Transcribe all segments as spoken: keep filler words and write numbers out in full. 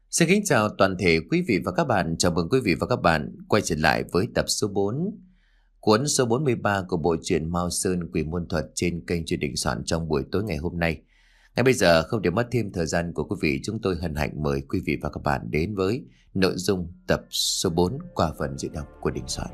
Xin kính chào toàn thể quý vị và các bạn. Chào mừng quý vị và các bạn quay trở lại với tập số bốn, cuốn số bốn mươi ba của bộ truyện Mao Sơn Quỷ Môn Thuật trên kênh Truyền Định Soạn trong buổi tối ngày hôm nay. Ngay bây giờ, không để mất thêm thời gian của quý vị, chúng tôi hân hạnh mời quý vị và các bạn đến với nội dung tập số bốn qua phần diễn đọc của Định Soạn.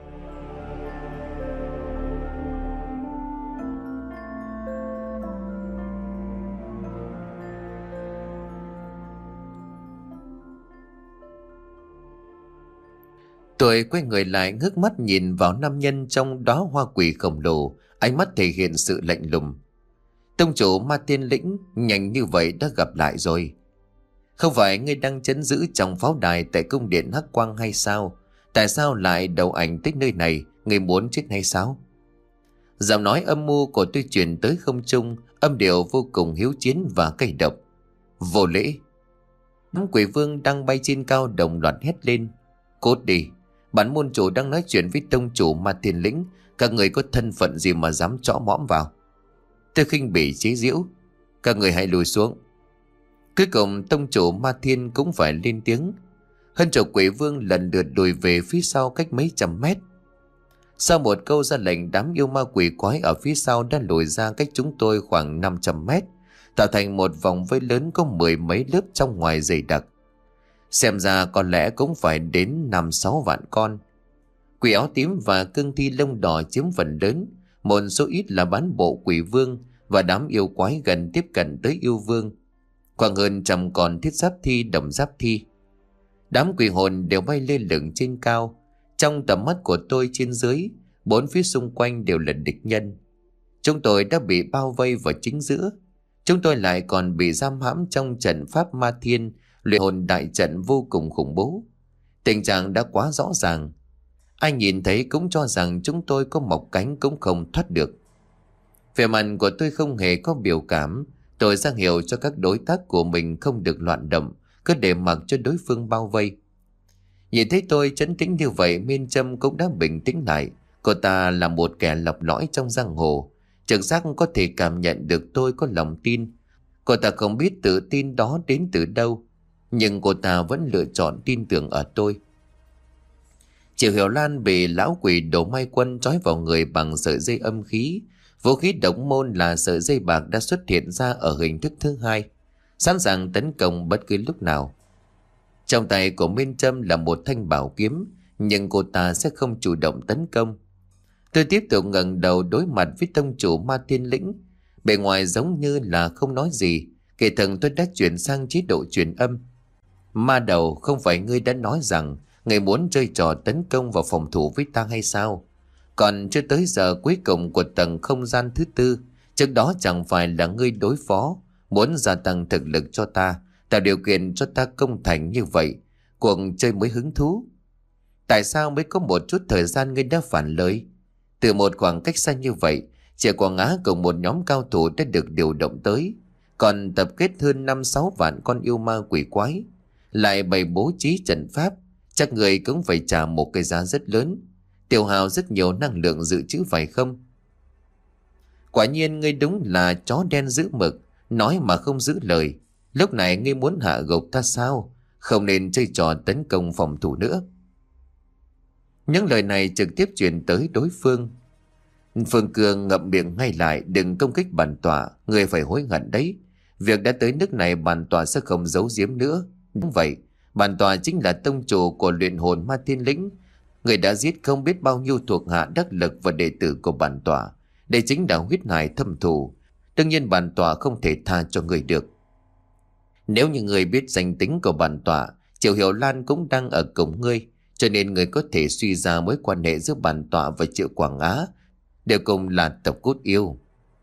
Tôi quay người lại ngước mắt nhìn vào nam nhân trong đóa hoa quỷ khổng lồ, ánh mắt thể hiện sự lạnh lùng. Tông chủ Ma Tiên Lĩnh nhanh như vậy đã gặp lại rồi. Không phải ngươi đang trấn giữ trong pháo đài tại cung điện Hắc Quang hay sao? Tại sao lại đầu ảnh tích nơi này? Ngươi muốn chết hay sao? Giọng nói âm mưu của tôi truyền tới không trung, âm điệu vô cùng hiếu chiến và cay độc. Vô lễ! Đám quỷ vương đang bay trên cao đồng loạt hét lên. Cút đi! Bản môn chủ đang nói chuyện với tông chủ Ma Tiên Lĩnh. Các người có thân phận gì mà dám chõ mõm vào? Tôi khinh bỉ chế giễu. Các người hãy lùi xuống. Cuối cùng tông chủ Ma Thiên cũng phải lên tiếng. Hơn chục quỷ vương lần lượt lùi về phía sau cách mấy trăm mét. Sau một câu ra lệnh, đám yêu ma quỷ quái ở phía sau đã lùi ra cách chúng tôi khoảng năm trăm mét, tạo thành một vòng vây lớn có mười mấy lớp trong ngoài dày đặc. Xem ra có lẽ cũng phải đến năm sáu vạn con. Quỷ áo tím và cương thi lông đỏ chiếm phần lớn, một số ít là bán bộ quỷ vương và đám yêu quái gần tiếp cận tới yêu vương. Khoảng hơn trăm con thiết giáp thi, đồng giáp thi. Đám quỷ hồn đều bay lên lửng trên cao. Trong tầm mắt của tôi trên dưới, bốn phía xung quanh đều là địch nhân. Chúng tôi đã bị bao vây vào chính giữa. Chúng tôi lại còn bị giam hãm trong trận pháp ma thiên, luyện hồn đại trận vô cùng khủng bố. Tình trạng đã quá rõ ràng. Ai nhìn thấy cũng cho rằng chúng tôi có mọc cánh cũng không thoát được. Vẻ mặt của tôi không hề có biểu cảm. Tôi ra hiệu cho các đối tác của mình không được loạn động, cứ để mặc cho đối phương bao vây. Nhìn thấy tôi trấn tĩnh như vậy, Miên Trâm cũng đã bình tĩnh lại. Cô ta là một kẻ lọc lõi trong giang hồ, trực giác có thể cảm nhận được tôi có lòng tin. Cô ta không biết tự tin đó đến từ đâu, nhưng cô ta vẫn lựa chọn tin tưởng ở tôi. Triệu Hiểu Lan bị lão quỷ Đồ Mai Quân trói vào người bằng sợi dây âm khí. Vũ khí độc môn là sợi dây bạc đã xuất hiện ra ở hình thức thứ hai, sẵn sàng tấn công bất cứ lúc nào. Trong tay của Miên Trâm là một thanh bảo kiếm, nhưng cô ta sẽ không chủ động tấn công. Tôi tiếp tục ngẩng đầu đối mặt với tông chủ Ma Tiên Lĩnh. Bề ngoài giống như là không nói gì, kể thần tôi đã chuyển sang chế độ truyền âm. Ma đầu, không phải ngươi đã nói rằng ngươi muốn chơi trò tấn công vào phòng thủ với ta hay sao? Còn chưa tới giờ cuối cùng của tầng không gian thứ tư, trước đó chẳng phải là ngươi đối phó, muốn gia tăng thực lực cho ta, tạo điều kiện cho ta công thành như vậy, cuộc chơi mới hứng thú. Tại sao mới có một chút thời gian ngươi đã phản lời? Từ một khoảng cách xa như vậy, Triệu Quảng Á cùng một nhóm cao thủ đã được điều động tới, còn tập kết hơn năm sáu vạn con yêu ma quỷ quái, lại bày bố trí trận pháp, chắc người cũng phải trả một cái giá rất lớn, tiêu hao rất nhiều năng lượng dự trữ phải không? Quả nhiên ngươi đúng là chó đen giữ mực, nói mà không giữ lời. Lúc này ngươi muốn hạ gục ta sao? Không nên chơi trò tấn công phòng thủ nữa. Những lời này trực tiếp truyền tới đối phương. Phương Cương ngậm miệng ngay lại, đừng công kích bản tọa, ngươi phải hối hận đấy. Việc đã tới nước này bản tọa sẽ không giấu giếm nữa. Đúng vậy, bản tọa chính là tông chủ của luyện hồn Ma Thiên Lĩnh. Người đã giết không biết bao nhiêu thuộc hạ đắc lực và đệ tử của bản tọa. Đây chính là huyết hải thâm thù. Đương nhiên bản tọa không thể tha cho người được. Nếu như người biết danh tính của bản tọa, Triệu Hiểu Lan cũng đang ở cùng ngươi, cho nên người có thể suy ra mối quan hệ giữa bản tọa và Triệu Quảng Á đều cùng là tộc cốt yêu.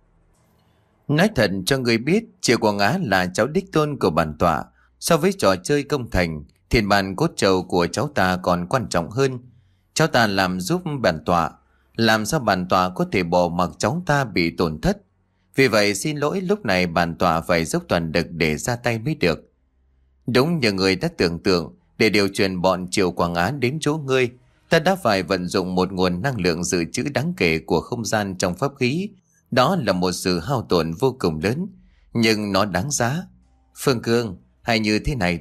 Nói thật cho người biết, Triệu Quảng Á là cháu đích tôn của bản tọa. So với trò chơi công thành, thiên bản cốt trầu của cháu ta còn quan trọng hơn. Cháu ta làm giúp bản tọa, làm sao bản tọa có thể bỏ mặc cháu ta bị tổn thất. Vì vậy xin lỗi, lúc này bản tọa phải dốc toàn lực để ra tay mới được. Đúng như người đã tưởng tượng, để điều chuyển bọn Triệu Quảng Á đến chỗ ngươi, ta đã phải vận dụng một nguồn năng lượng dự trữ đáng kể của không gian trong pháp khí. Đó là một sự hao tổn vô cùng lớn, nhưng nó đáng giá. Phương Cương, hay như thế này đi,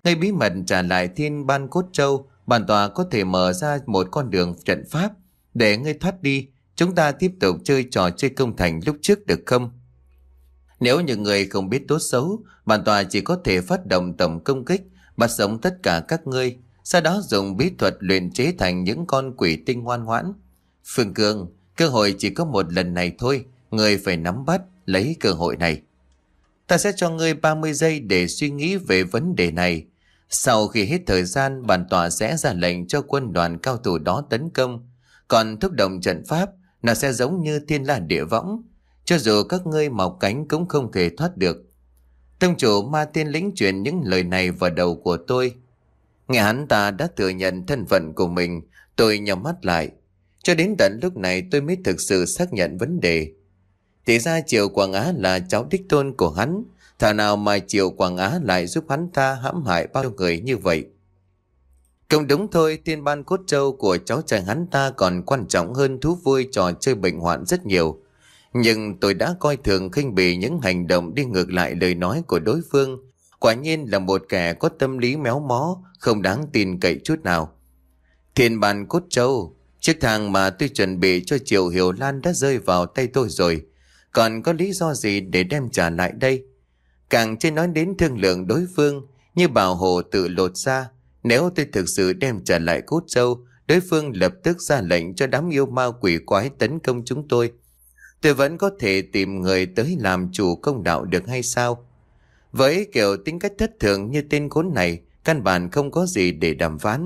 Ngay bí mật trả lại thiên ban cốt châu, bản tọa có thể mở ra một con đường trận pháp để ngươi thoát đi. Chúng ta tiếp tục chơi trò chơi công thành lúc trước được không? Nếu những người không biết tốt xấu, bản tọa chỉ có thể phát động tổng công kích, bắt sống tất cả các ngươi, sau đó dùng bí thuật luyện chế thành những con quỷ tinh ngoan ngoãn. Phương Cương, cơ hội chỉ có một lần này thôi, ngươi phải nắm bắt, lấy cơ hội này. Ta sẽ cho ngươi ba mươi giây để suy nghĩ về vấn đề này. Sau khi hết thời gian, bản tọa sẽ ra lệnh cho quân đoàn cao thủ đó tấn công. Còn thúc động trận pháp, nó sẽ giống như thiên la địa võng. Cho dù các ngươi mọc cánh cũng không thể thoát được. Tông chủ Ma Tiên Lĩnh truyền những lời này vào đầu của tôi. Nghe hắn ta đã thừa nhận thân phận của mình, tôi nhắm mắt lại. Cho đến tận lúc này tôi mới thực sự xác nhận vấn đề. Thì ra Triệu Quảng Á là cháu đích tôn của hắn. Thảo nào mà Triệu Quảng Á lại giúp hắn ta hãm hại bao nhiêu người như vậy. Cũng đúng thôi, thiên ban cốt châu của cháu trai hắn ta còn quan trọng hơn thú vui trò chơi bệnh hoạn rất nhiều. Nhưng tôi đã coi thường khinh bỉ những hành động đi ngược lại lời nói của đối phương. Quả nhiên là một kẻ có tâm lý méo mó, không đáng tin cậy chút nào. Thiên ban cốt châu, chiếc thang mà tôi chuẩn bị cho Triệu Hiểu Lan đã rơi vào tay tôi rồi. Còn có lý do gì để đem trả lại đây? Càng chưa nói đến thương lượng đối phương, như bảo hộ tự lột ra. Nếu tôi thực sự đem trả lại cốt châu, đối phương lập tức ra lệnh cho đám yêu ma quỷ quái tấn công chúng tôi. Tôi vẫn có thể tìm người tới làm chủ công đạo được hay sao? Với kiểu tính cách thất thường như tên khốn này, căn bản không có gì để đàm phán.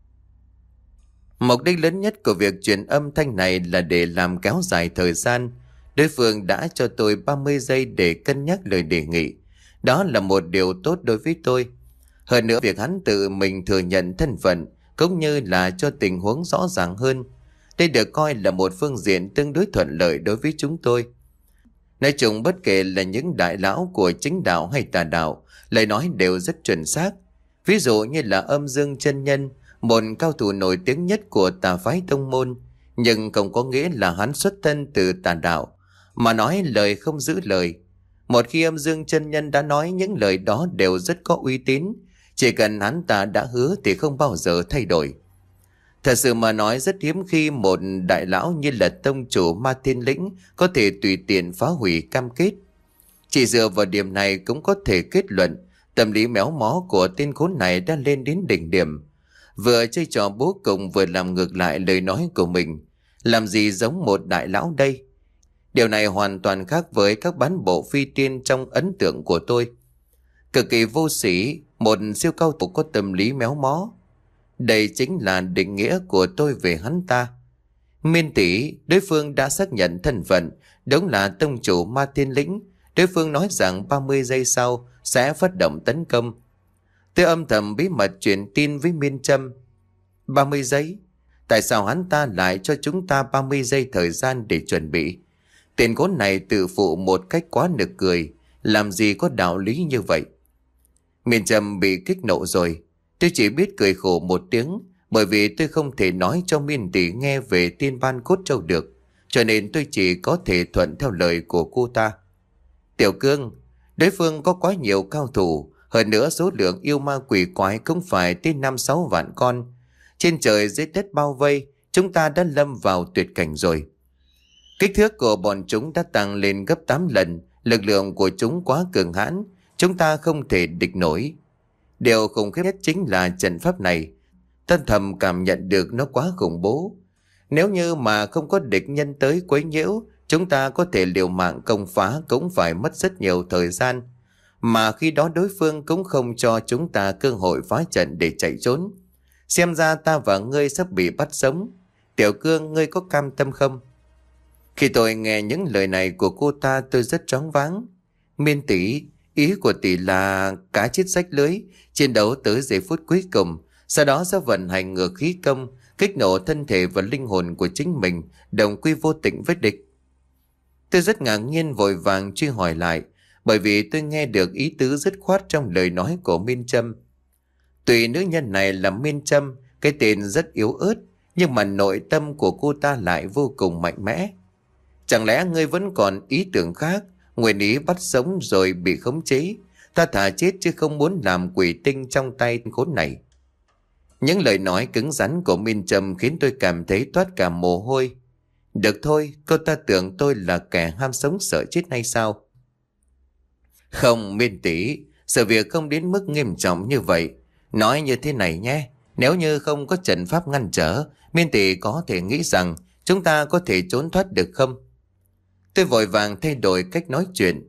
Mục đích lớn nhất của việc truyền âm thanh này là để làm kéo dài thời gian. Đối phương đã cho tôi ba mươi giây để cân nhắc lời đề nghị. Đó là một điều tốt đối với tôi. Hơn nữa việc hắn tự mình thừa nhận thân phận cũng như là cho tình huống rõ ràng hơn. Đây được coi là một phương diện tương đối thuận lợi đối với chúng tôi. Nói chung bất kể là những đại lão của chính đạo hay tà đạo, lời nói đều rất chuẩn xác. Ví dụ như là Âm Dương Chân Nhân, một cao thủ nổi tiếng nhất của tà phái tông môn, nhưng không có nghĩa là hắn xuất thân từ tà đạo, mà nói lời không giữ lời. Một khi Âm Dương Chân Nhân đã nói những lời đó đều rất có uy tín, chỉ cần hắn ta đã hứa thì không bao giờ thay đổi. Thật sự mà nói rất hiếm khi một đại lão như là tông chủ Ma Thiên Lĩnh có thể tùy tiện phá hủy cam kết. Chỉ dựa vào điểm này cũng có thể kết luận tâm lý méo mó của tên khốn này đã lên đến đỉnh điểm. Vừa chơi trò bố cùng vừa làm ngược lại lời nói của mình. Làm gì giống một đại lão đây? Điều này hoàn toàn khác với các bán bộ phi tiên trong ấn tượng của tôi. Cực kỳ vô sĩ, một siêu cao thủ có tâm lý méo mó. Đây chính là định nghĩa của tôi về hắn ta. Miên tỷ, đối phương đã xác nhận thân phận, đúng là tông chủ Ma Thiên Lĩnh. Đối phương nói rằng ba mươi giây sau sẽ phát động tấn công. Tôi âm thầm bí mật truyền tin với Miên Trâm. ba mươi giây? Tại sao hắn ta lại cho chúng ta ba mươi giây thời gian để chuẩn bị? Tên khốn này tự phụ một cách quá nực cười. Làm gì có đạo lý như vậy? Miên Trâm bị kích nộ rồi. Tôi chỉ biết cười khổ một tiếng, bởi vì tôi không thể nói cho Miên tỷ nghe về tin ban cốt châu được, cho nên tôi chỉ có thể thuận theo lời của cô ta. Tiểu Cương, đối phương có quá nhiều cao thủ, hơn nữa số lượng yêu ma quỷ quái cũng phải tới năm sáu vạn con. Trên trời dưới đất bao vây, chúng ta đã lâm vào tuyệt cảnh rồi. Kích thước của bọn chúng đã tăng lên gấp tám lần, lực lượng của chúng quá cường hãn, chúng ta không thể địch nổi. Điều khủng khiếp nhất chính là trận pháp này. Tân thầm cảm nhận được nó quá khủng bố. Nếu như mà không có địch nhân tới quấy nhiễu, chúng ta có thể liều mạng công phá cũng phải mất rất nhiều thời gian. Mà khi đó đối phương cũng không cho chúng ta cơ hội phá trận để chạy trốn. Xem ra ta và ngươi sắp bị bắt sống. Tiểu Cương, ngươi có cam tâm không? Khi tôi nghe những lời này của cô ta, tôi rất choáng váng. Miên tỷ, ý của tỷ là cá chết rách lưới, chiến đấu tới giây phút cuối cùng, sau đó sẽ vận hành ngược khí công, kích nổ thân thể và linh hồn của chính mình, đồng quy vô tịnh với địch. Tôi rất ngạc nhiên vội vàng truy hỏi lại, bởi vì tôi nghe được ý tứ dứt khoát trong lời nói của Miên Trâm. Tuy nữ nhân này là Miên Trâm, cái tên rất yếu ớt, nhưng mà nội tâm của cô ta lại vô cùng mạnh mẽ. Chẳng lẽ ngươi vẫn còn ý tưởng khác, nguyện ý bắt sống rồi bị khống chế, Ta thà chết chứ không muốn làm quỷ tinh trong tay khốn này. Những lời nói cứng rắn của Minh Trâm khiến tôi cảm thấy toát cả mồ hôi. Được thôi, cô ta tưởng tôi là kẻ ham sống sợ chết hay sao? Không, Miên tỷ, sự việc không đến mức nghiêm trọng như vậy. Nói như thế này nhé, nếu như không có trận pháp ngăn trở, Miên tỷ có thể nghĩ rằng chúng ta có thể trốn thoát được không? Tôi vội vàng thay đổi cách nói chuyện.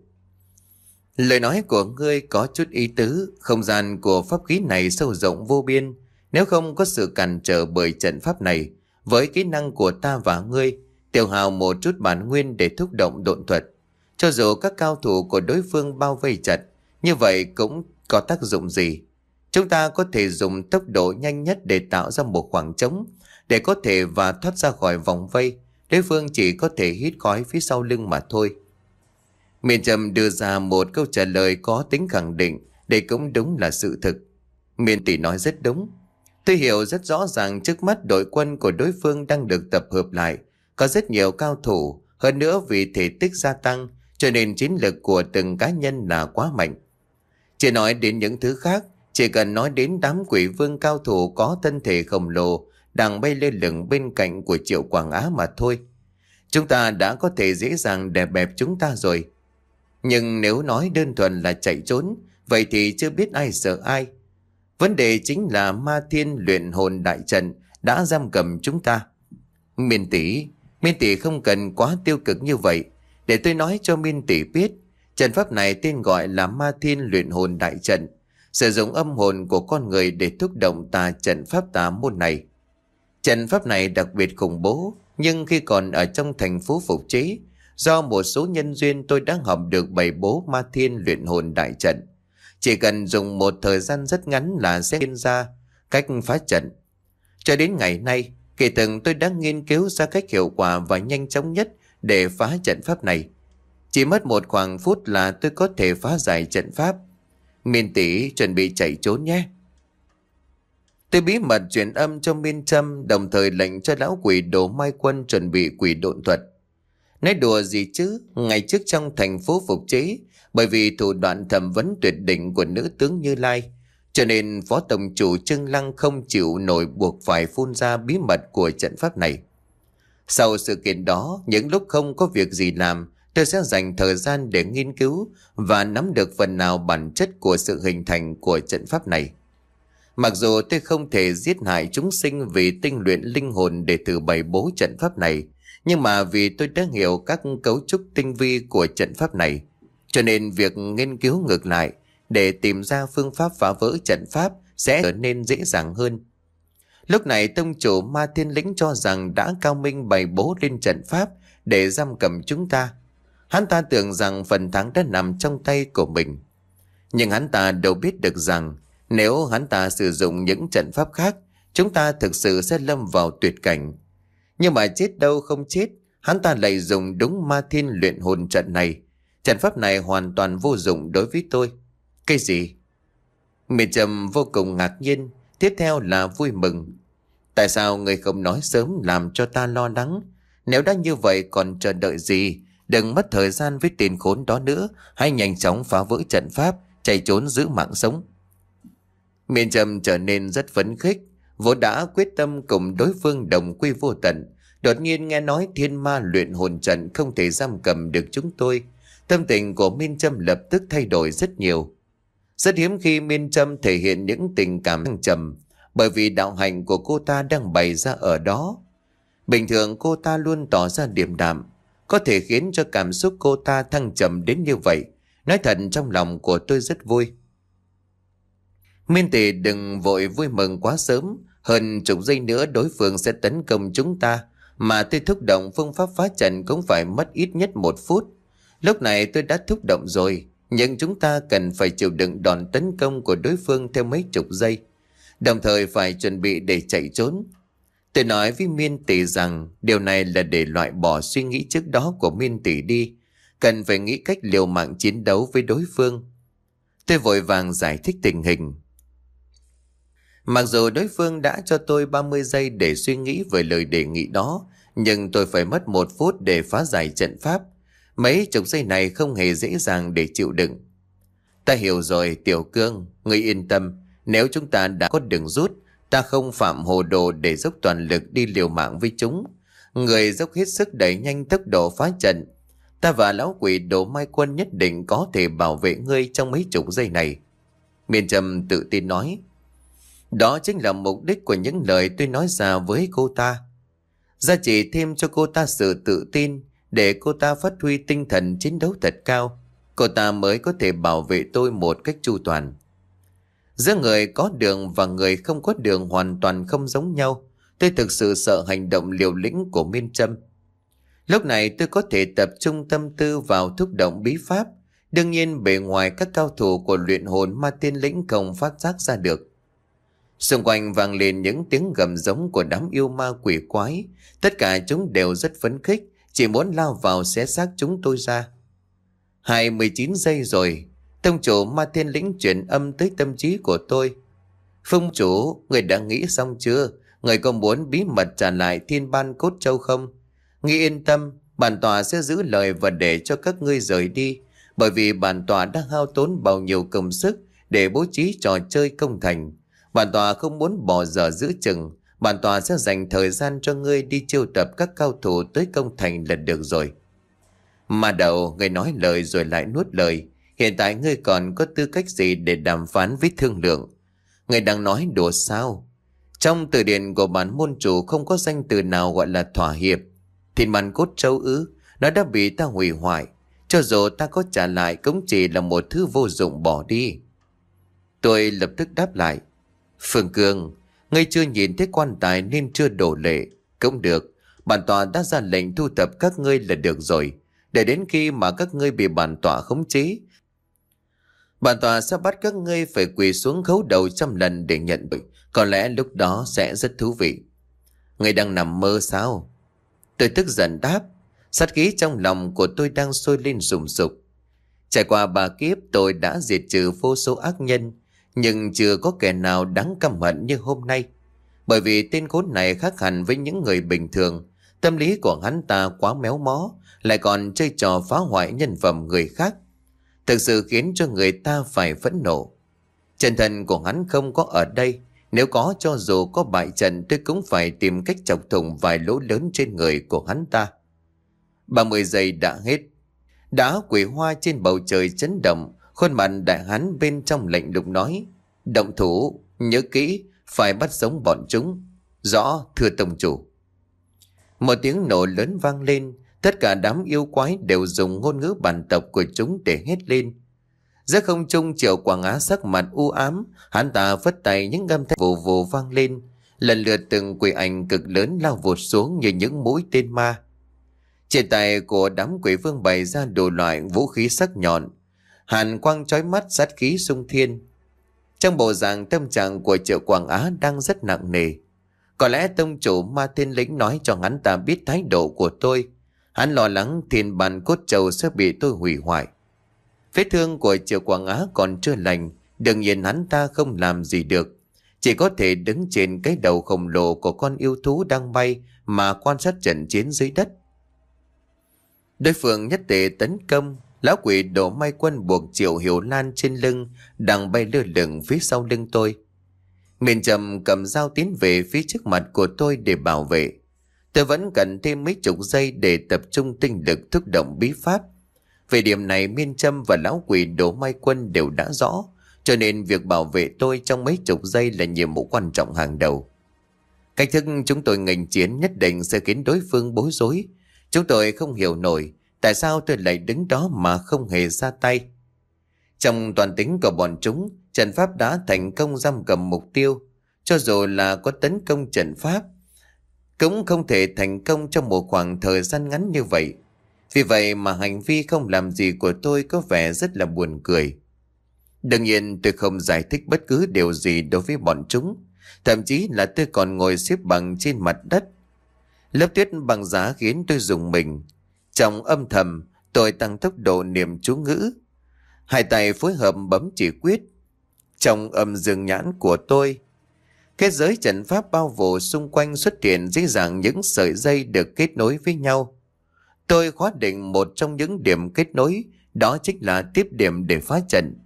Lời nói của ngươi có chút ý tứ, không gian của pháp khí này sâu rộng vô biên. Nếu không có sự cản trở bởi trận pháp này, với kỹ năng của ta và ngươi, tiêu hao một chút bản nguyên để thúc động độn thuật, cho dù các cao thủ của đối phương bao vây chặt, như vậy cũng có tác dụng gì? Chúng ta có thể dùng tốc độ nhanh nhất để tạo ra một khoảng trống, để có thể và thoát ra khỏi vòng vây. Đối phương chỉ có thể hít khói phía sau lưng mà thôi. Miền Trầm đưa ra một câu trả lời có tính khẳng định, đây cũng đúng là sự thực. Miền tỷ nói rất đúng. Tôi hiểu rất rõ ràng trước mắt đội quân của đối phương đang được tập hợp lại, có rất nhiều cao thủ, hơn nữa vì thể tích gia tăng, cho nên chiến lực của từng cá nhân là quá mạnh. Chỉ nói đến những thứ khác, chỉ cần nói đến đám quỷ vương cao thủ có thân thể khổng lồ đang bay lơ lửng bên cạnh của Triệu Quảng Á mà thôi. Chúng ta đã có thể dễ dàng đè bẹp chúng ta rồi. Nhưng nếu nói đơn thuần là chạy trốn, vậy thì chưa biết ai sợ ai. Vấn đề chính là Ma Thiên luyện hồn đại trận đã giam cầm chúng ta. Miên tỷ, Miên tỷ không cần quá tiêu cực như vậy. Để tôi nói cho Miên tỷ biết, trận pháp này tên gọi là Ma Thiên luyện hồn đại trận, sử dụng âm hồn của con người để thúc động tà trận pháp tà môn này. Trận pháp này đặc biệt khủng bố, nhưng khi còn ở trong thành phố Phục Chế, do một số nhân duyên tôi đã học được bày bố Ma Thiên luyện hồn đại trận. Chỉ cần dùng một thời gian rất ngắn là sẽ hiện ra cách phá trận. Cho đến ngày nay, kể từng tôi đã nghiên cứu ra cách hiệu quả và nhanh chóng nhất để phá trận pháp này. Chỉ mất một khoảng phút là tôi có thể phá giải trận pháp. Miên tỷ chuẩn bị chạy trốn nhé. Tôi bí mật truyền âm cho Miên Trâm, đồng thời lệnh cho lão quỷ Đồ Mai Quân chuẩn bị quỷ độn thuật. Nói đùa gì chứ, ngày trước trong thành phố Phục Chế, bởi vì thủ đoạn thẩm vấn tuyệt đỉnh của nữ tướng Như Lai, cho nên phó tổng chủ Trương Lăng không chịu nổi buộc phải phun ra bí mật của trận pháp này. Sau sự kiện đó, những lúc không có việc gì làm, tôi sẽ dành thời gian để nghiên cứu và nắm được phần nào bản chất của sự hình thành của trận pháp này. Mặc dù tôi không thể giết hại chúng sinh vì tinh luyện linh hồn để thử bày bố trận pháp này, nhưng mà vì tôi đã hiểu các cấu trúc tinh vi của trận pháp này, cho nên việc nghiên cứu ngược lại để tìm ra phương pháp phá vỡ trận pháp sẽ trở nên dễ dàng hơn. Lúc này tông chủ Ma Thiên Lĩnh cho rằng đã cao minh bày bố lên trận pháp để giam cầm chúng ta. Hắn ta tưởng rằng phần thắng đã nằm trong tay của mình. Nhưng hắn ta đâu biết được rằng nếu hắn ta sử dụng những trận pháp khác, chúng ta thực sự sẽ lâm vào tuyệt cảnh. Nhưng mà chết đâu không chết, hắn ta lại dùng đúng Ma Thiên luyện hồn trận này. Trận pháp này hoàn toàn vô dụng đối với tôi. Cái gì? Miền Trầm vô cùng ngạc nhiên, tiếp theo là vui mừng. Tại sao người không nói sớm làm cho ta lo lắng? Nếu đã như vậy còn chờ đợi gì? Đừng mất thời gian với tiền khốn đó nữa, hãy nhanh chóng phá vỡ trận pháp, chạy trốn giữ mạng sống. Miền Trầm trở nên rất phấn khích, vốn đã quyết tâm cùng đối phương đồng quy vô tận. Đột nhiên nghe nói thiên ma luyện hồn trận không thể giam cầm được chúng tôi. Tâm tình của Miên Trâm lập tức thay đổi rất nhiều. Rất hiếm khi Miên Trâm thể hiện những tình cảm thăng trầm, bởi vì đạo hạnh của cô ta đang bày ra ở đó. Bình thường cô ta luôn tỏ ra điềm đạm, có thể khiến cho cảm xúc cô ta thăng trầm đến như vậy. Nói thật trong lòng của tôi rất vui. Miên tỷ đừng vội vui mừng quá sớm, hơn chục giây nữa đối phương sẽ tấn công chúng ta, mà tôi thúc động phương pháp phá trận cũng phải mất ít nhất một phút. Lúc này tôi đã thúc động rồi, nhưng chúng ta cần phải chịu đựng đòn tấn công của đối phương theo mấy chục giây, đồng thời phải chuẩn bị để chạy trốn. Tôi nói với Miên tỷ rằng điều này là để loại bỏ suy nghĩ trước đó của Miên tỷ đi, cần phải nghĩ cách liều mạng chiến đấu với đối phương. Tôi vội vàng giải thích tình hình. Mặc dù đối phương đã cho tôi ba mươi giây để suy nghĩ về lời đề nghị đó, nhưng tôi phải mất một phút để phá giải trận pháp. Mấy chục giây này không hề dễ dàng để chịu đựng. Ta hiểu rồi Tiểu Cương, ngươi yên tâm. Nếu chúng ta đã có đường rút, ta không phạm hồ đồ để dốc toàn lực đi liều mạng với chúng. Người dốc hết sức đẩy nhanh tốc độ phá trận. Ta và lão quỷ Đồ Mai Quân nhất định có thể bảo vệ ngươi trong mấy chục giây này. Miên Trâm tự tin nói. Đó chính là mục đích của những lời tôi nói ra với cô ta. Gia chỉ thêm cho cô ta sự tự tin, để cô ta phát huy tinh thần chiến đấu thật cao. Cô ta mới có thể bảo vệ tôi một cách chu toàn. Giữa người có đường và người không có đường hoàn toàn không giống nhau. Tôi thực sự sợ hành động liều lĩnh của Miên Trâm. Lúc này tôi có thể tập trung tâm tư vào thúc động bí pháp. Đương nhiên bề ngoài các cao thủ của luyện hồn ma tiên lĩnh không phát giác ra được. Xung quanh vang lên những tiếng gầm giống của đám yêu ma quỷ quái. Tất cả chúng đều rất phấn khích, chỉ muốn lao vào xé xác chúng tôi ra. Hai mươi chín giây rồi. Tông chủ ma tiên lĩnh chuyển âm tới tâm trí của tôi. Phong chủ, người đã nghĩ xong chưa? Người có muốn bí mật trả lại thiên ban cốt châu không? Nghĩ yên tâm, bản tòa sẽ giữ lời và để cho các ngươi rời đi. Bởi vì bản tòa đã hao tốn bao nhiêu công sức để bố trí trò chơi công thành. Bản tòa không muốn bỏ dở giữa chừng. Bản tòa sẽ dành thời gian cho ngươi đi chiêu tập các cao thủ tới công thành là được rồi. Mà đầu, ngươi nói lời rồi lại nuốt lời. Hiện tại ngươi còn có tư cách gì để đàm phán với thương lượng? Ngươi đang nói đùa sao? Trong từ điển của bản môn chủ không có danh từ nào gọi là thỏa hiệp. Thiên bản cốt châu ư, nó đã bị ta hủy hoại. Cho dù ta có trả lại cũng chỉ là một thứ vô dụng bỏ đi. Tôi lập tức đáp lại. Phương Cương, ngươi chưa nhìn thấy quan tài nên chưa đổ lệ. Cũng được, bản tòa đã ra lệnh thu thập các ngươi là được rồi. Để đến khi mà các ngươi bị bản tòa khống chế, bản tòa sẽ bắt các ngươi phải quỳ xuống khấu đầu trăm lần để nhận tội. Có lẽ lúc đó sẽ rất thú vị. Ngươi đang nằm mơ sao? Tôi tức giận đáp. Sát khí trong lòng của tôi đang sôi lên sùng sục. Trải qua ba kiếp tôi đã diệt trừ vô số ác nhân, nhưng chưa có kẻ nào đáng căm hận như hôm nay. Bởi vì tên khốn này khác hẳn với những người bình thường. Tâm lý của hắn ta quá méo mó, lại còn chơi trò phá hoại nhân phẩm người khác. Thực sự khiến cho người ta phải phẫn nộ. Chân thần của hắn không có ở đây. Nếu có, cho dù có bại trận, tôi cũng phải tìm cách chọc thủng vài lỗ lớn trên người của hắn ta. ba mươi giây đã hết. Đá quỷ hoa trên bầu trời chấn động. Khuôn mặt đại hán bên trong lạnh lùng nói. Động thủ, nhớ kỹ, phải bắt sống bọn chúng. Rõ, thưa tông chủ. Một tiếng nổ lớn vang lên. Tất cả đám yêu quái đều dùng ngôn ngữ bản tộc của chúng để hét lên. Giữa không trung Triệu Quảng Á sắc mặt u ám. Hắn ta phất tay, những âm thanh vù vù vang lên. Lần lượt từng quỷ ảnh cực lớn lao vụt xuống như những mũi tên ma. Trên tay của đám quỷ vương bày ra đủ loại vũ khí sắc nhọn. Hàn quang chói mắt, sát khí xung thiên. Trong bộ dạng tâm trạng của Triệu Quảng Á đang rất nặng nề. Có lẽ tông chủ ma thiên lĩnh nói cho hắn ta biết thái độ của tôi. Hắn lo lắng thiên bản cốt châu sẽ bị tôi hủy hoại. Vết thương của Triệu Quảng Á còn chưa lành. Đương nhiên hắn ta không làm gì được. Chỉ có thể đứng trên cái đầu khổng lồ của con yêu thú đang bay mà quan sát trận chiến dưới đất. Đối phương nhất tề tấn công. Lão quỷ Đồ Mai Quân buộc Triệu Hiểu Lan trên lưng, đang bay lơ lửng phía sau lưng tôi. Miên Trâm cầm dao tiến về phía trước mặt của tôi để bảo vệ. Tôi vẫn cần thêm mấy chục giây để tập trung tinh lực thúc động bí pháp. Về điểm này Miên Trâm và lão quỷ Đồ Mai Quân đều đã rõ, cho nên việc bảo vệ tôi trong mấy chục giây là nhiệm vụ quan trọng hàng đầu. Cách thức chúng tôi nghênh chiến nhất định sẽ khiến đối phương bối rối. Chúng tôi không hiểu nổi tại sao tôi lại đứng đó mà không hề ra tay. Trong toàn tính của bọn chúng, trận pháp đã thành công giam cầm mục tiêu. Cho dù là có tấn công trận pháp, cũng không thể thành công trong một khoảng thời gian ngắn như vậy. Vì vậy mà hành vi không làm gì của tôi có vẻ rất là buồn cười. Đương nhiên tôi không giải thích bất cứ điều gì đối với bọn chúng. Thậm chí là tôi còn ngồi xếp bằng trên mặt đất. Lớp tuyết bằng giá khiến tôi rùng mình. Trong âm thầm, tôi tăng tốc độ niệm chú ngữ. Hai tay phối hợp bấm chỉ quyết. Trong âm dương nhãn của tôi, kết giới trận pháp bao phủ xung quanh xuất hiện dưới dạng những sợi dây được kết nối với nhau. Tôi khóa định một trong những điểm kết nối, đó chính là tiếp điểm để phá trận.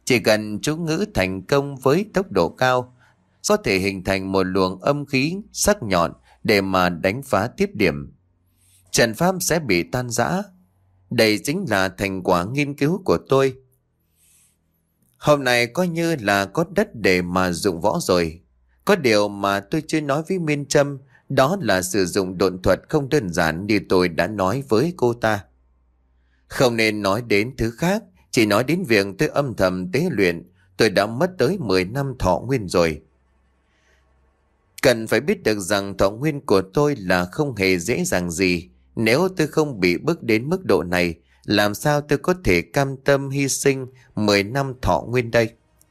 Chỉ cần chú ngữ thành công với tốc độ cao, có thể hình thành một luồng âm khí sắc nhọn để mà đánh phá tiếp điểm. Trận pháp sẽ bị tan rã. Đây chính là thành quả nghiên cứu của tôi. Hôm nay coi như là có đất để mà dụng võ rồi. Có điều mà tôi chưa nói với Miên Trâm, đó là sử dụng độn thuật không đơn giản như tôi đã nói với cô ta. Không nên nói đến thứ khác, chỉ nói đến việc tôi âm thầm tế luyện. Tôi đã mất tới mười năm thọ nguyên rồi. Cần phải biết được rằng thọ nguyên của tôi là không hề dễ dàng gì. Nếu tôi không bị bước đến mức độ này, làm sao tôi có thể cam tâm hy sinh mười năm thọ nguyên đây?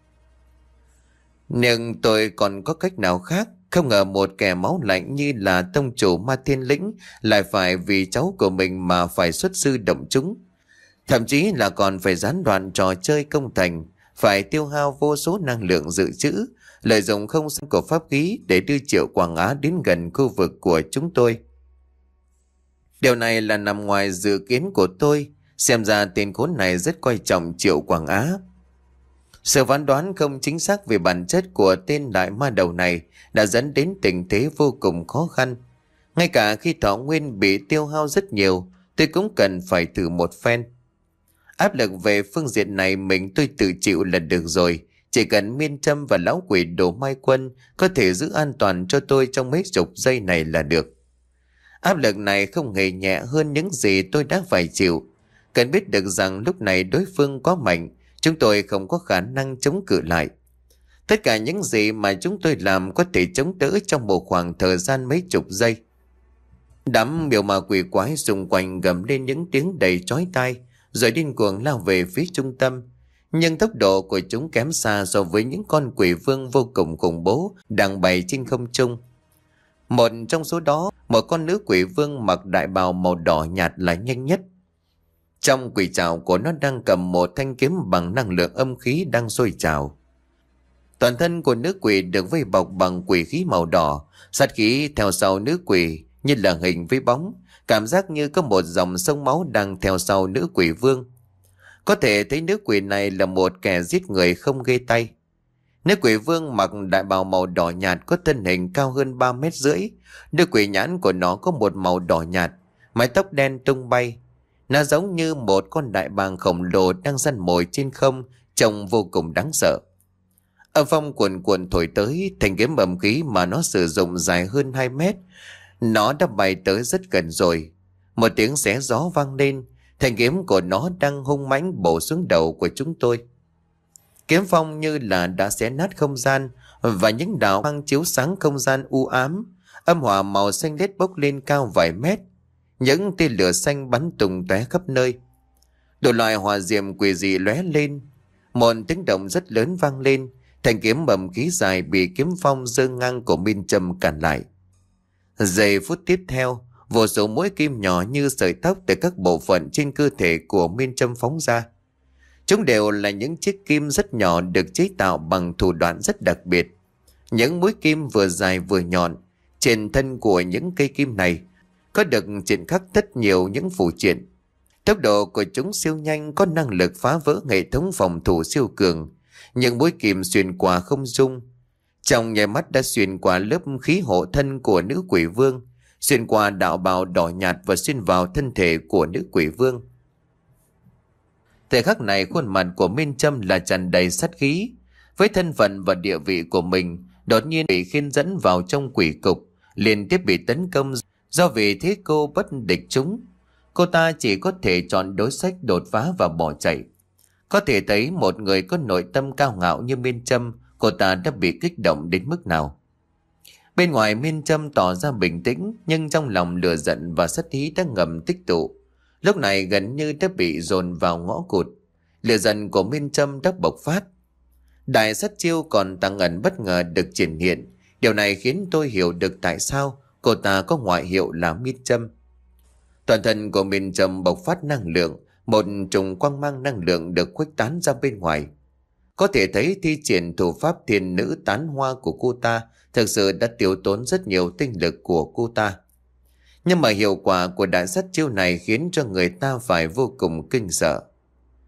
Nhưng tôi còn có cách nào khác. Không ngờ một kẻ máu lạnh như là tông chủ Ma Thiên Lĩnh lại phải vì cháu của mình mà phải xuất sư động chúng. Thậm chí là còn phải gián đoạn trò chơi công thành, phải tiêu hao vô số năng lượng dự trữ, lợi dụng không gian của pháp khí để đưa Triệu Quảng Á đến gần khu vực của chúng tôi. Điều này là nằm ngoài dự kiến của tôi. Xem ra tên khốn này rất coi trọng Triệu Quảng Á. Sự phán đoán không chính xác về bản chất của tên đại ma đầu này đã dẫn đến tình thế vô cùng khó khăn. Ngay cả khi thọ nguyên bị tiêu hao rất nhiều, tôi cũng cần phải thử một phen. Áp lực về phương diện này mình tôi tự chịu là được rồi. Chỉ cần Miên Trâm và lão quỷ Đồ Mai Quân có thể giữ an toàn cho tôi trong mấy chục giây này là được. Áp lực này không hề nhẹ hơn những gì tôi đã phải chịu. Cần biết được rằng lúc này đối phương quá mạnh, chúng tôi không có khả năng chống cự lại. Tất cả những gì mà chúng tôi làm có thể chống đỡ trong một khoảng thời gian mấy chục giây. Đám miêu ma quỷ quái xung quanh gầm lên những tiếng đầy chói tai, rồi điên cuồng lao về phía trung tâm. Nhưng tốc độ của chúng kém xa so với những con quỷ vương vô cùng khủng bố đang bay trên không trung. Một trong số đó, một con nữ quỷ vương mặc đại bào màu đỏ nhạt là nhanh nhất. Trong quỷ trảo của nó đang cầm một thanh kiếm bằng năng lượng âm khí đang sôi trào. Toàn thân của nữ quỷ được vây bọc bằng quỷ khí màu đỏ, sát khí theo sau nữ quỷ như là hình với bóng, cảm giác như có một dòng sông máu đang theo sau nữ quỷ vương. Có thể thấy nữ quỷ này là một kẻ giết người không ghê tay. Nữ quỷ vương mặc đại bào màu đỏ nhạt có thân hình cao hơn ba mét rưỡi. Đôi quỷ nhãn của nó có một màu đỏ nhạt, mái tóc đen tung bay. Nó giống như một con đại bàng khổng lồ đang săn mồi trên không, trông vô cùng đáng sợ. Âm phong cuồn cuộn thổi tới, thanh kiếm ầm khí mà nó sử dụng dài hơn hai mét. Nó đã bay tới rất gần rồi. Một tiếng xé gió vang lên, thanh kiếm của nó đang hung mãnh bổ xuống đầu của chúng tôi. Kiếm phong như là đã xé nát không gian, và những đạo quang chiếu sáng không gian u ám. Âm hỏa màu xanh lét bốc lên cao vài mét. Những tia lửa xanh bắn tung tóe khắp nơi. Đồ loại hỏa diệm quỷ dị lóe lên. Một tiếng động rất lớn vang lên. Thanh kiếm bầm khí dài bị kiếm phong giơ ngang của Miên Trâm cản lại. Giây phút tiếp theo, vô số mũi kim nhỏ như sợi tóc từ các bộ phận trên cơ thể của Miên Trâm phóng ra. Chúng đều là những chiếc kim rất nhỏ được chế tạo bằng thủ đoạn rất đặc biệt. Những mũi kim vừa dài vừa nhọn. Trên thân của những cây kim này có được triển khắc rất nhiều những phù triện. Tốc độ của chúng siêu nhanh, có năng lực phá vỡ hệ thống phòng thủ siêu cường. Những mũi kim xuyên qua không dung. Trong nháy mắt đã xuyên qua lớp khí hộ thân của nữ quỷ vương, xuyên qua đạo bào đỏ nhạt và xuyên vào thân thể của nữ quỷ vương. Thời khắc này khuôn mặt của Miên Trâm là tràn đầy sát khí. Với thân phận và địa vị của mình, đột nhiên bị khiên dẫn vào trong quỷ cục, liên tiếp bị tấn công. Do vì thế cô bất địch chúng, cô ta chỉ có thể chọn đối sách đột phá và bỏ chạy. Có thể thấy một người có nội tâm cao ngạo như Miên Trâm, cô ta đã bị kích động đến mức nào. Bên ngoài Miên Trâm tỏ ra bình tĩnh, nhưng trong lòng lửa giận và sát ý đã ngầm tích tụ. Lúc này gần như đã bị dồn vào ngõ cụt. Lửa giận của Miên Trâm đã bộc phát. Đại sát chiêu còn tàng ẩn bất ngờ được triển hiện. Điều này khiến tôi hiểu được tại sao cô ta có ngoại hiệu là Miên Trâm. Toàn thân của Miên Trâm bộc phát năng lượng, một trùng quang mang năng lượng được khuếch tán ra bên ngoài. Có thể thấy thi triển thủ pháp thiên nữ tán hoa của cô ta thực sự đã tiêu tốn rất nhiều tinh lực của cô ta. Nhưng mà hiệu quả của đại sát chiêu này khiến cho người ta phải vô cùng kinh sợ.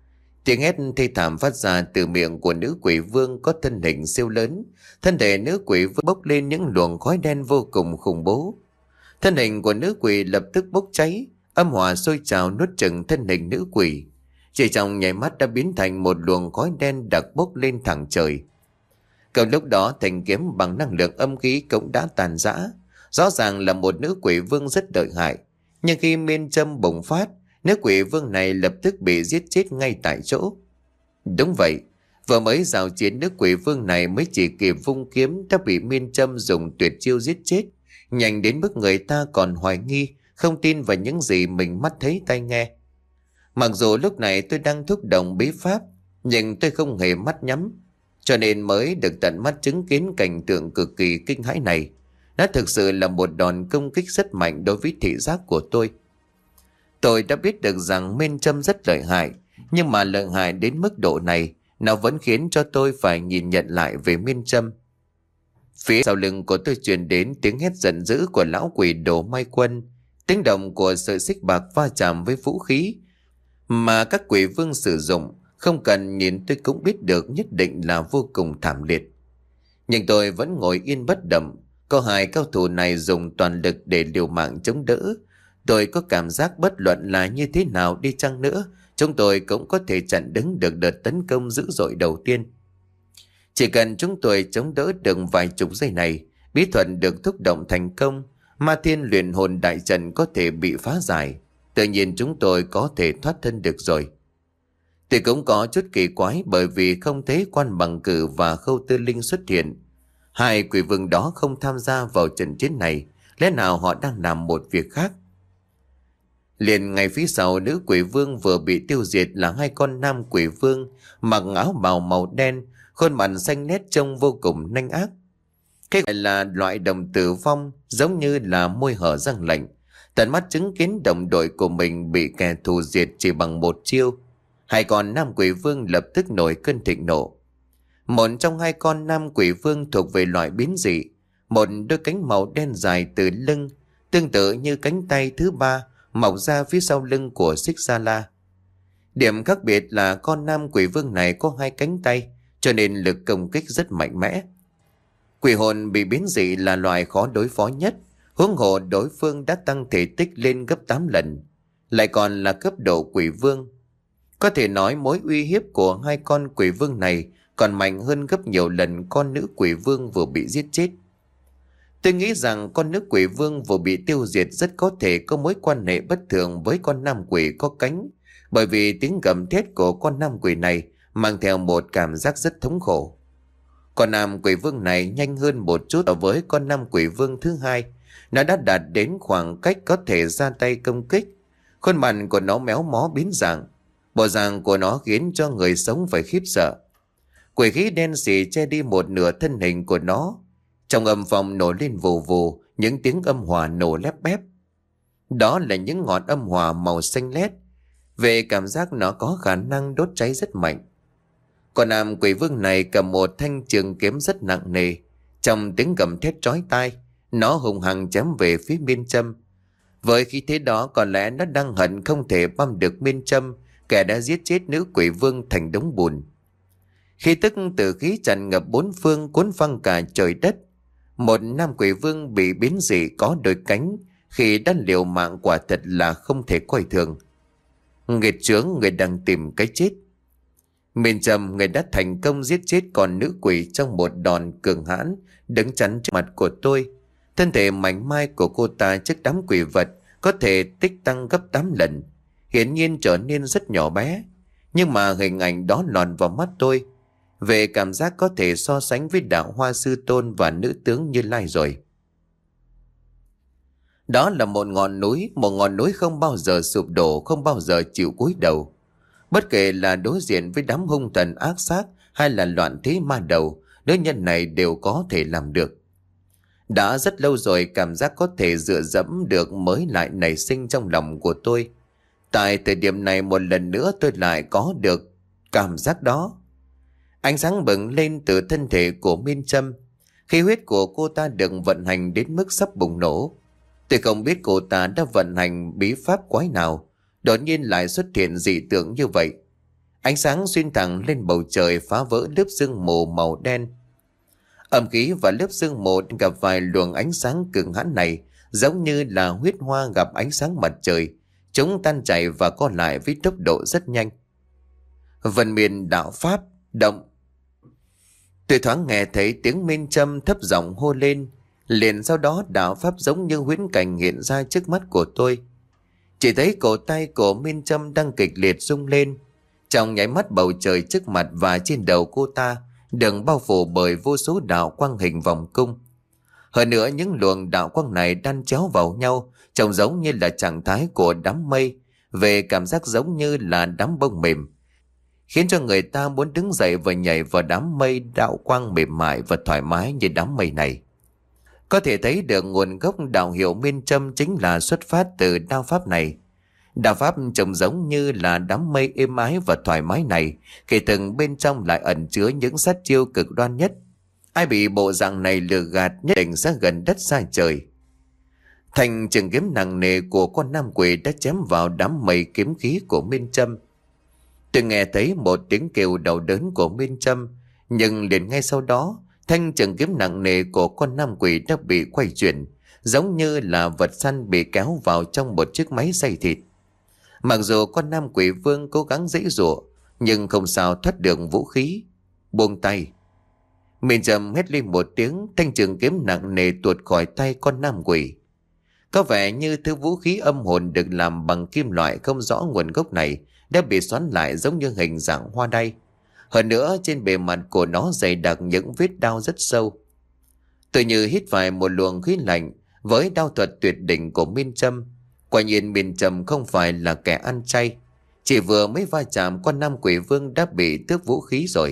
Tiếng hét thê thảm phát ra từ miệng của nữ quỷ vương có thân hình siêu lớn. Thân thể nữ quỷ vương bốc lên những luồng khói đen vô cùng khủng bố. Thân hình của nữ quỷ lập tức bốc cháy, âm hỏa sôi trào nuốt chửng thân hình nữ quỷ. Chỉ trong nháy mắt đã biến thành một luồng khói đen đặc bốc lên thẳng trời. Cầu lúc đó thanh kiếm bằng năng lượng âm khí cũng đã tàn rã. Rõ ràng là một nữ quỷ vương rất lợi hại. Nhưng khi miên châm bùng phát, nữ quỷ vương này lập tức bị giết chết ngay tại chỗ. Đúng vậy, vừa mới giao chiến nữ quỷ vương này mới chỉ kịp vung kiếm đã bị miên châm dùng tuyệt chiêu giết chết. Nhanh đến mức người ta còn hoài nghi, không tin vào những gì mình mắt thấy tai nghe. Mặc dù lúc này tôi đang thúc động bí pháp, nhưng tôi không hề mắt nhắm, cho nên mới được tận mắt chứng kiến cảnh tượng cực kỳ kinh hãi này. Nó thực sự là một đòn công kích rất mạnh đối với thị giác của tôi. Tôi đã biết được rằng miên châm rất lợi hại, nhưng mà lợi hại đến mức độ này, nó vẫn khiến cho tôi phải nhìn nhận lại về miên châm. Phía sau lưng của tôi truyền đến tiếng hét giận dữ của lão quỷ Đồ Mai Quân, tiếng động của sợi xích bạc va chạm với vũ khí mà các quỷ vương sử dụng, không cần nhìn tôi cũng biết được nhất định là vô cùng thảm liệt. Nhưng tôi vẫn ngồi yên bất động. Có hai cao thủ này dùng toàn lực để liều mạng chống đỡ. Tôi có cảm giác bất luận là như thế nào đi chăng nữa, chúng tôi cũng có thể chặn đứng được đợt tấn công dữ dội đầu tiên. Chỉ cần chúng tôi chống đỡ được vài chục giây này, bí thuật được thúc động thành công, ma thiên luyện hồn đại trận có thể bị phá giải. Tự nhiên chúng tôi có thể thoát thân được rồi. Thì cũng có chút kỳ quái bởi vì không thấy Quan Bằng Cử và Khâu Tư Linh xuất hiện. Hai quỷ vương đó không tham gia vào trận chiến này, lẽ nào họ đang làm một việc khác? Liền ngay phía sau nữ quỷ vương vừa bị tiêu diệt là hai con nam quỷ vương mặc áo bào màu đen, khuôn mặt xanh nét trông vô cùng nanh ác. Cái gọi là loại đồng tử vong giống như là môi hở răng lạnh, tận mắt chứng kiến đồng đội của mình bị kẻ thù diệt chỉ bằng một chiêu. Hai con nam quỷ vương lập tức nổi cơn thịnh nộ. Một trong hai con nam quỷ vương thuộc về loại biến dị, một đôi cánh màu đen dài từ lưng, tương tự như cánh tay thứ ba mọc ra phía sau lưng của Xích Sa La. Điểm khác biệt là con nam quỷ vương này có hai cánh tay, cho nên lực công kích rất mạnh mẽ. Quỷ hồn bị biến dị là loài khó đối phó nhất, huống hồ đối phương đã tăng thể tích lên gấp tám lần, lại còn là cấp độ quỷ vương. Có thể nói mối uy hiếp của hai con quỷ vương này còn mạnh hơn gấp nhiều lần con nữ quỷ vương vừa bị giết chết. Tôi nghĩ rằng con nữ quỷ vương vừa bị tiêu diệt rất có thể có mối quan hệ bất thường với con nam quỷ có cánh, bởi vì tiếng gầm thét của con nam quỷ này mang theo một cảm giác rất thống khổ. Con nam quỷ vương này nhanh hơn một chút so với con nam quỷ vương thứ hai. Nó đã đạt đến khoảng cách có thể ra tay công kích. Khuôn mặt của nó méo mó biến dạng. Bộ dạng của nó khiến cho người sống phải khiếp sợ. Quỷ khí đen sì che đi một nửa thân hình của nó. Trong âm phòng nổ lên vù vù, những tiếng âm hỏa nổ lép bép. Đó là những ngọn âm hỏa màu xanh lét. Về cảm giác nó có khả năng đốt cháy rất mạnh. Còn nam quỷ vương này cầm một thanh trường kiếm rất nặng nề. Trong tiếng gầm thét chói tai, nó hùng hăng chém về phía Miên Châm. Với khí thế đó có lẽ nó đang hận không thể băm được Miên Châm, kẻ đã giết chết nữ quỷ vương thành đống bùn. Khí tức tử khí tràn ngập bốn phương, cuốn phăng cả trời đất. Một nam quỷ vương bị biến dị có đôi cánh, khi đã liều mạng quả thật là không thể coi thường. Nghiệt chướng, người đang tìm cái chết. Miên Châm, người đã thành công giết chết con nữ quỷ trong một đòn cường hãn, đứng chắn trước mặt của tôi. Thân thể mảnh mai của cô ta trước đám quỷ vật có thể tích tăng gấp tám lần, hiển nhiên trở nên rất nhỏ bé. Nhưng mà hình ảnh đó lọt vào mắt tôi, về cảm giác có thể so sánh với đạo Hoa Sư Tôn và nữ tướng Như Lai rồi. Đó là một ngọn núi, một ngọn núi không bao giờ sụp đổ, không bao giờ chịu cúi đầu. Bất kể là đối diện với đám hung thần ác sát hay là loạn thế ma đầu, nữ nhân này đều có thể làm được. Đã rất lâu rồi cảm giác có thể dựa dẫm được mới lại nảy sinh trong lòng của tôi. Tại thời điểm này một lần nữa tôi lại có được cảm giác đó. Ánh sáng bừng lên từ thân thể của Miên Châm. Khí huyết của cô ta được vận hành đến mức sắp bùng nổ. Tôi không biết cô ta đã vận hành bí pháp quái nào, đột nhiên lại xuất hiện dị tượng như vậy. Ánh sáng xuyên thẳng lên bầu trời phá vỡ lớp sương mù màu đen. Âm khí và lớp sương mù gặp vài luồng ánh sáng cường hãn này giống như là huyết hoa gặp ánh sáng mặt trời. Chúng tan chảy và co lại với tốc độ rất nhanh. Vân miền đạo pháp động. Tôi thoáng nghe thấy tiếng Minh Trâm thấp giọng hô lên. Liền sau đó đạo pháp giống như huyễn cảnh hiện ra trước mắt của tôi. Chỉ thấy cổ tay của Minh Trâm đang kịch liệt rung lên. Trong nháy mắt bầu trời trước mặt và trên đầu cô ta được bao phủ bởi vô số đạo quang hình vòng cung. Hơn nữa những luồng đạo quang này đan chéo vào nhau, trông giống như là trạng thái của đám mây, về cảm giác giống như là đám bông mềm, khiến cho người ta muốn đứng dậy và nhảy vào đám mây đạo quang mềm mại và thoải mái như đám mây này. Có thể thấy được nguồn gốc đạo hiệu Minh Trâm chính là xuất phát từ đao pháp này. Đạo pháp trông giống như là đám mây êm ái và thoải mái này, kể từng bên trong lại ẩn chứa những sát chiêu cực đoan nhất. Ai bị bộ dạng này lừa gạt nhất định sẽ gần đất xa trời. Thành trường kiếm nặng nề của con nam quỷ đã chém vào đám mây kiếm khí của Minh Trâm. Tôi nghe thấy một tiếng kêu đau đớn của Minh Trâm, nhưng liền ngay sau đó, thanh trường kiếm nặng nề của con nam quỷ đã bị quay chuyển, giống như là vật săn bị kéo vào trong một chiếc máy xay thịt. Mặc dù con nam quỷ vương cố gắng giãy giụa, nhưng không sao thoát được vũ khí. Buông tay. Minh Trâm hét lên một tiếng, thanh trường kiếm nặng nề tuột khỏi tay con nam quỷ. Có vẻ như thứ vũ khí âm hồn được làm bằng kim loại không rõ nguồn gốc này đã bị xoắn lại giống như hình dạng hoa đay. Hơn nữa trên bề mặt của nó dày đặc những vết đao rất sâu. Tự như hít phải một luồng khí lạnh với đao thuật tuyệt đỉnh của Minh Trâm. Quả nhiên Minh Trâm không phải là kẻ ăn chay. Chỉ vừa mới va chạm con nam quỷ vương đã bị tước vũ khí rồi.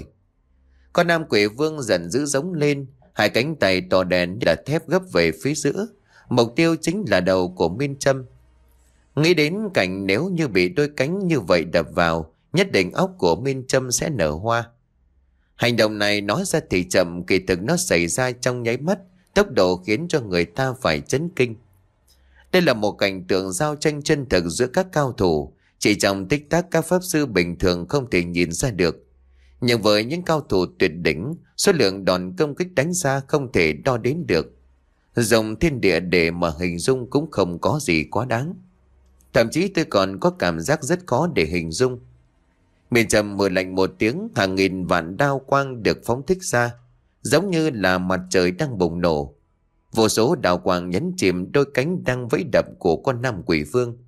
Con nam quỷ vương giận dữ giống lên, hai cánh tay to đen là thép gấp về phía giữa. Mục tiêu chính là đầu của Minh Trâm. Nghĩ đến cảnh nếu như bị đôi cánh như vậy đập vào, nhất định óc của Minh Trâm sẽ nở hoa. Hành động này nói ra thì chậm, kỳ thực nó xảy ra trong nháy mắt, tốc độ khiến cho người ta phải chấn kinh. Đây là một cảnh tượng giao tranh chân thực giữa các cao thủ, chỉ trong tích tắc các pháp sư bình thường không thể nhìn ra được. Nhưng với những cao thủ tuyệt đỉnh, số lượng đòn công kích đánh ra không thể đo đếm được. Dùng thiên địa để mà hình dung cũng không có gì quá đáng. Thậm chí tôi còn có cảm giác rất khó để hình dung. Minh Trâm mưa lạnh một tiếng, hàng nghìn vạn đao quang được phóng thích ra, giống như là mặt trời đang bùng nổ. Vô số đao quang nhấn chìm đôi cánh đang vẫy đập của con nam quỷ vương.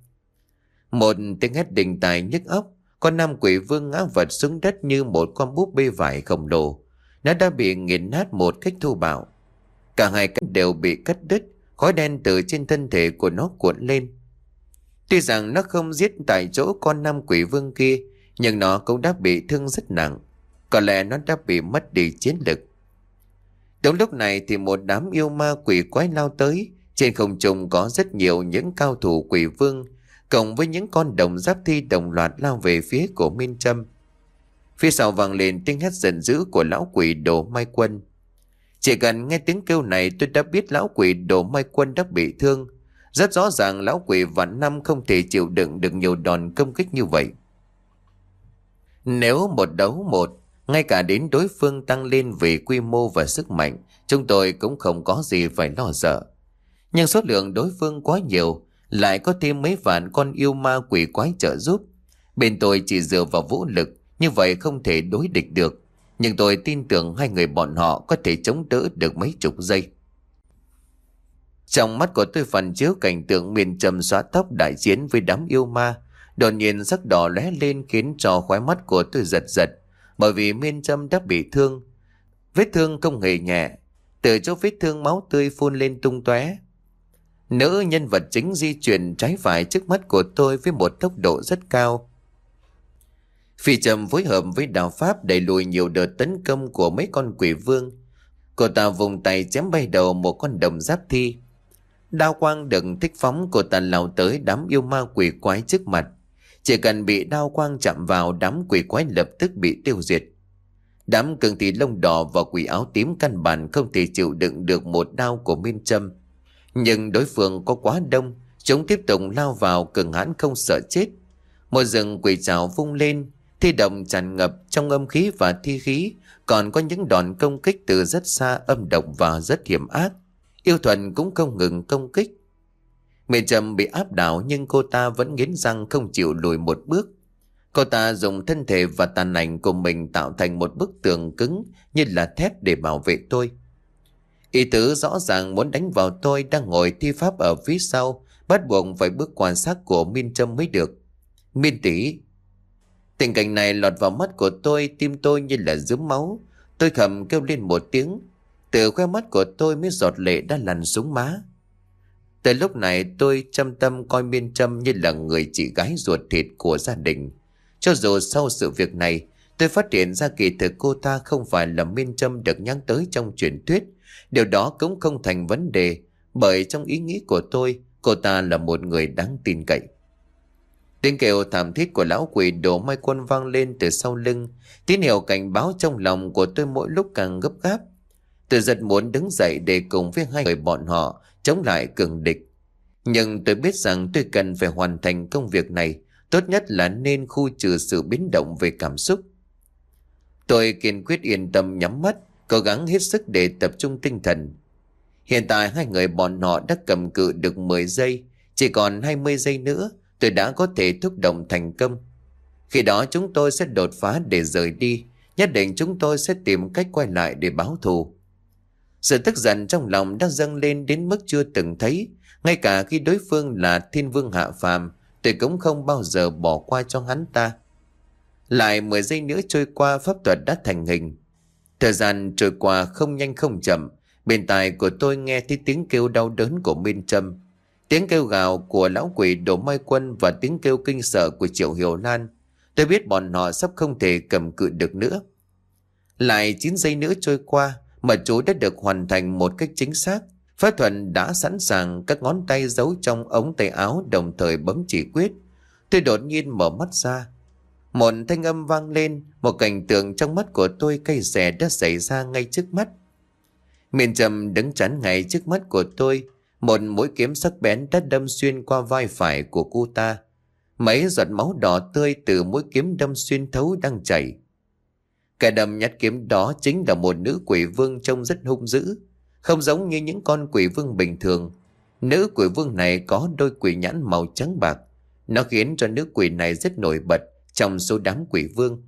Một tiếng hét đình tài nhức óc, con nam quỷ vương ngã vật xuống đất như một con búp bê vải khổng lồ. Nó đã bị nghiền nát một cách thô bạo. Cả hai cánh đều bị cắt đứt, khói đen từ trên thân thể của nó cuộn lên. Tuy rằng nó không giết tại chỗ con nam quỷ vương kia, nhưng nó cũng đã bị thương rất nặng. Có lẽ nó đã bị mất đi chiến lực. Đúng lúc này thì một đám yêu ma quỷ quái lao tới. Trên không trung có rất nhiều những cao thủ quỷ vương, cộng với những con đồng giáp thi đồng loạt lao về phía của Minh Trâm. Phía sau vang lên tiếng hét giận dữ của lão quỷ Đồ Mai Quân. Chỉ cần nghe tiếng kêu này tôi đã biết lão quỷ Đồ Mai Quân đã bị thương. Rất rõ ràng lão quỷ vạn năm không thể chịu đựng được nhiều đòn công kích như vậy. Nếu một đấu một, ngay cả đến đối phương tăng lên về quy mô và sức mạnh, chúng tôi cũng không có gì phải lo sợ. Nhưng số lượng đối phương quá nhiều, lại có thêm mấy vạn con yêu ma quỷ quái trợ giúp. Bên tôi chỉ dựa vào vũ lực, như vậy không thể đối địch được. Nhưng tôi tin tưởng hai người bọn họ có thể chống đỡ được mấy chục giây. Trong mắt của tôi phản chiếu cảnh tượng Minh Trâm xóa tóc đại chiến với đám yêu ma. Đột nhiên sắc đỏ lóe lên khiến cho khóe mắt của tôi giật giật. Bởi vì Minh Trâm đã bị thương. Vết thương không hề nhẹ. Từ chỗ vết thương máu tươi phun lên tung tóe. Nữ nhân vật chính di chuyển trái phải trước mắt của tôi với một tốc độ rất cao. Phi Trâm phối hợp với đạo pháp đẩy lùi nhiều đợt tấn công của mấy con quỷ vương. Cô ta vùng tay chém bay đầu một con đồng giáp thi. Đao quang được thích phóng, cô ta lao tới đám yêu ma quỷ quái trước mặt. Chỉ cần bị đao quang chạm vào, đám quỷ quái lập tức bị tiêu diệt. Đám cường thị lông đỏ và quỷ áo tím căn bản không thể chịu đựng được một đao của Minh Trâm. Nhưng đối phương có quá đông, chúng tiếp tục lao vào cường hãn không sợ chết. Một rừng quỷ trảo vung lên, Thi động tràn ngập trong âm khí và thi khí, còn có những đòn công kích từ rất xa, âm độc và rất hiểm ác. Yêu Thuần cũng không ngừng công kích. Miền Trầm bị áp đảo nhưng cô ta vẫn nghiến răng không chịu lùi một bước. Cô ta dùng thân thể và tàn ảnh của mình tạo thành một bức tường cứng như là thép để bảo vệ tôi. Ý tứ rõ ràng muốn đánh vào tôi đang ngồi thi pháp ở phía sau, bắt buộc phải bước qua xác của Miên Trâm mới được. Miên tỷ. Tình cảnh này lọt vào mắt của tôi, tim tôi như là rướm máu. Tôi khầm kêu lên một tiếng. Từ khoe mắt của tôi mấy giọt lệ đã lăn xuống má. Từ lúc này tôi chăm tâm coi Miên Trâm như là người chị gái ruột thịt của gia đình. Cho dù sau sự việc này, tôi phát hiện ra kỳ thực cô ta không phải là Miên Trâm được nhắc tới trong truyền thuyết. Điều đó cũng không thành vấn đề, bởi trong ý nghĩ của tôi, cô ta là một người đáng tin cậy. Tiếng kêu thảm thiết của lão quỷ Đồ Mai Quân vang lên từ sau lưng, tín hiệu cảnh báo trong lòng của tôi mỗi lúc càng gấp gáp. Tôi rất muốn đứng dậy để cùng với hai người bọn họ chống lại cường địch. Nhưng tôi biết rằng tôi cần phải hoàn thành công việc này, tốt nhất là nên khu trừ sự biến động về cảm xúc. Tôi kiên quyết yên tâm nhắm mắt, cố gắng hết sức để tập trung tinh thần. Hiện tại hai người bọn họ đã cầm cự được mười giây, chỉ còn hai mươi giây nữa tôi đã có thể thúc động thành công. Khi đó chúng tôi sẽ đột phá để rời đi, nhất định chúng tôi sẽ tìm cách quay lại để báo thù. Sự tức giận trong lòng đã dâng lên đến mức chưa từng thấy, ngay cả khi đối phương là thiên vương hạ phàm, tôi cũng không bao giờ bỏ qua cho hắn ta. Lại mười giây nữa trôi qua, pháp thuật đã thành hình. Thời gian trôi qua không nhanh không chậm, bên tai của tôi nghe thấy tiếng kêu đau đớn của Miên Trâm, tiếng kêu gào của lão quỷ Đồ Mai Quân và tiếng kêu kinh sợ của Triệu Hiểu Lan. Tôi biết bọn họ sắp không thể cầm cự được nữa. Lại chín giây nữa trôi qua, mật chú đã được hoàn thành một cách chính xác. Pháp thuật đã sẵn sàng, các ngón tay giấu trong ống tay áo đồng thời bấm chỉ quyết. Tôi đột nhiên mở mắt ra. Một thanh âm vang lên, một cảnh tượng trong mắt của tôi cay xè đã xảy ra ngay trước mắt. Miên Trâm đứng chắn ngay trước mắt của tôi, một mũi kiếm sắc bén đã đâm xuyên qua vai phải của cô ta. Mấy giọt máu đỏ tươi từ mũi kiếm đâm xuyên thấu đang chảy. Kẻ đâm nhát kiếm đó chính là một nữ quỷ vương trông rất hung dữ, không giống như những con quỷ vương bình thường. Nữ quỷ vương này có đôi quỷ nhãn màu trắng bạc, nó khiến cho nữ quỷ này rất nổi bật trong số đám quỷ vương.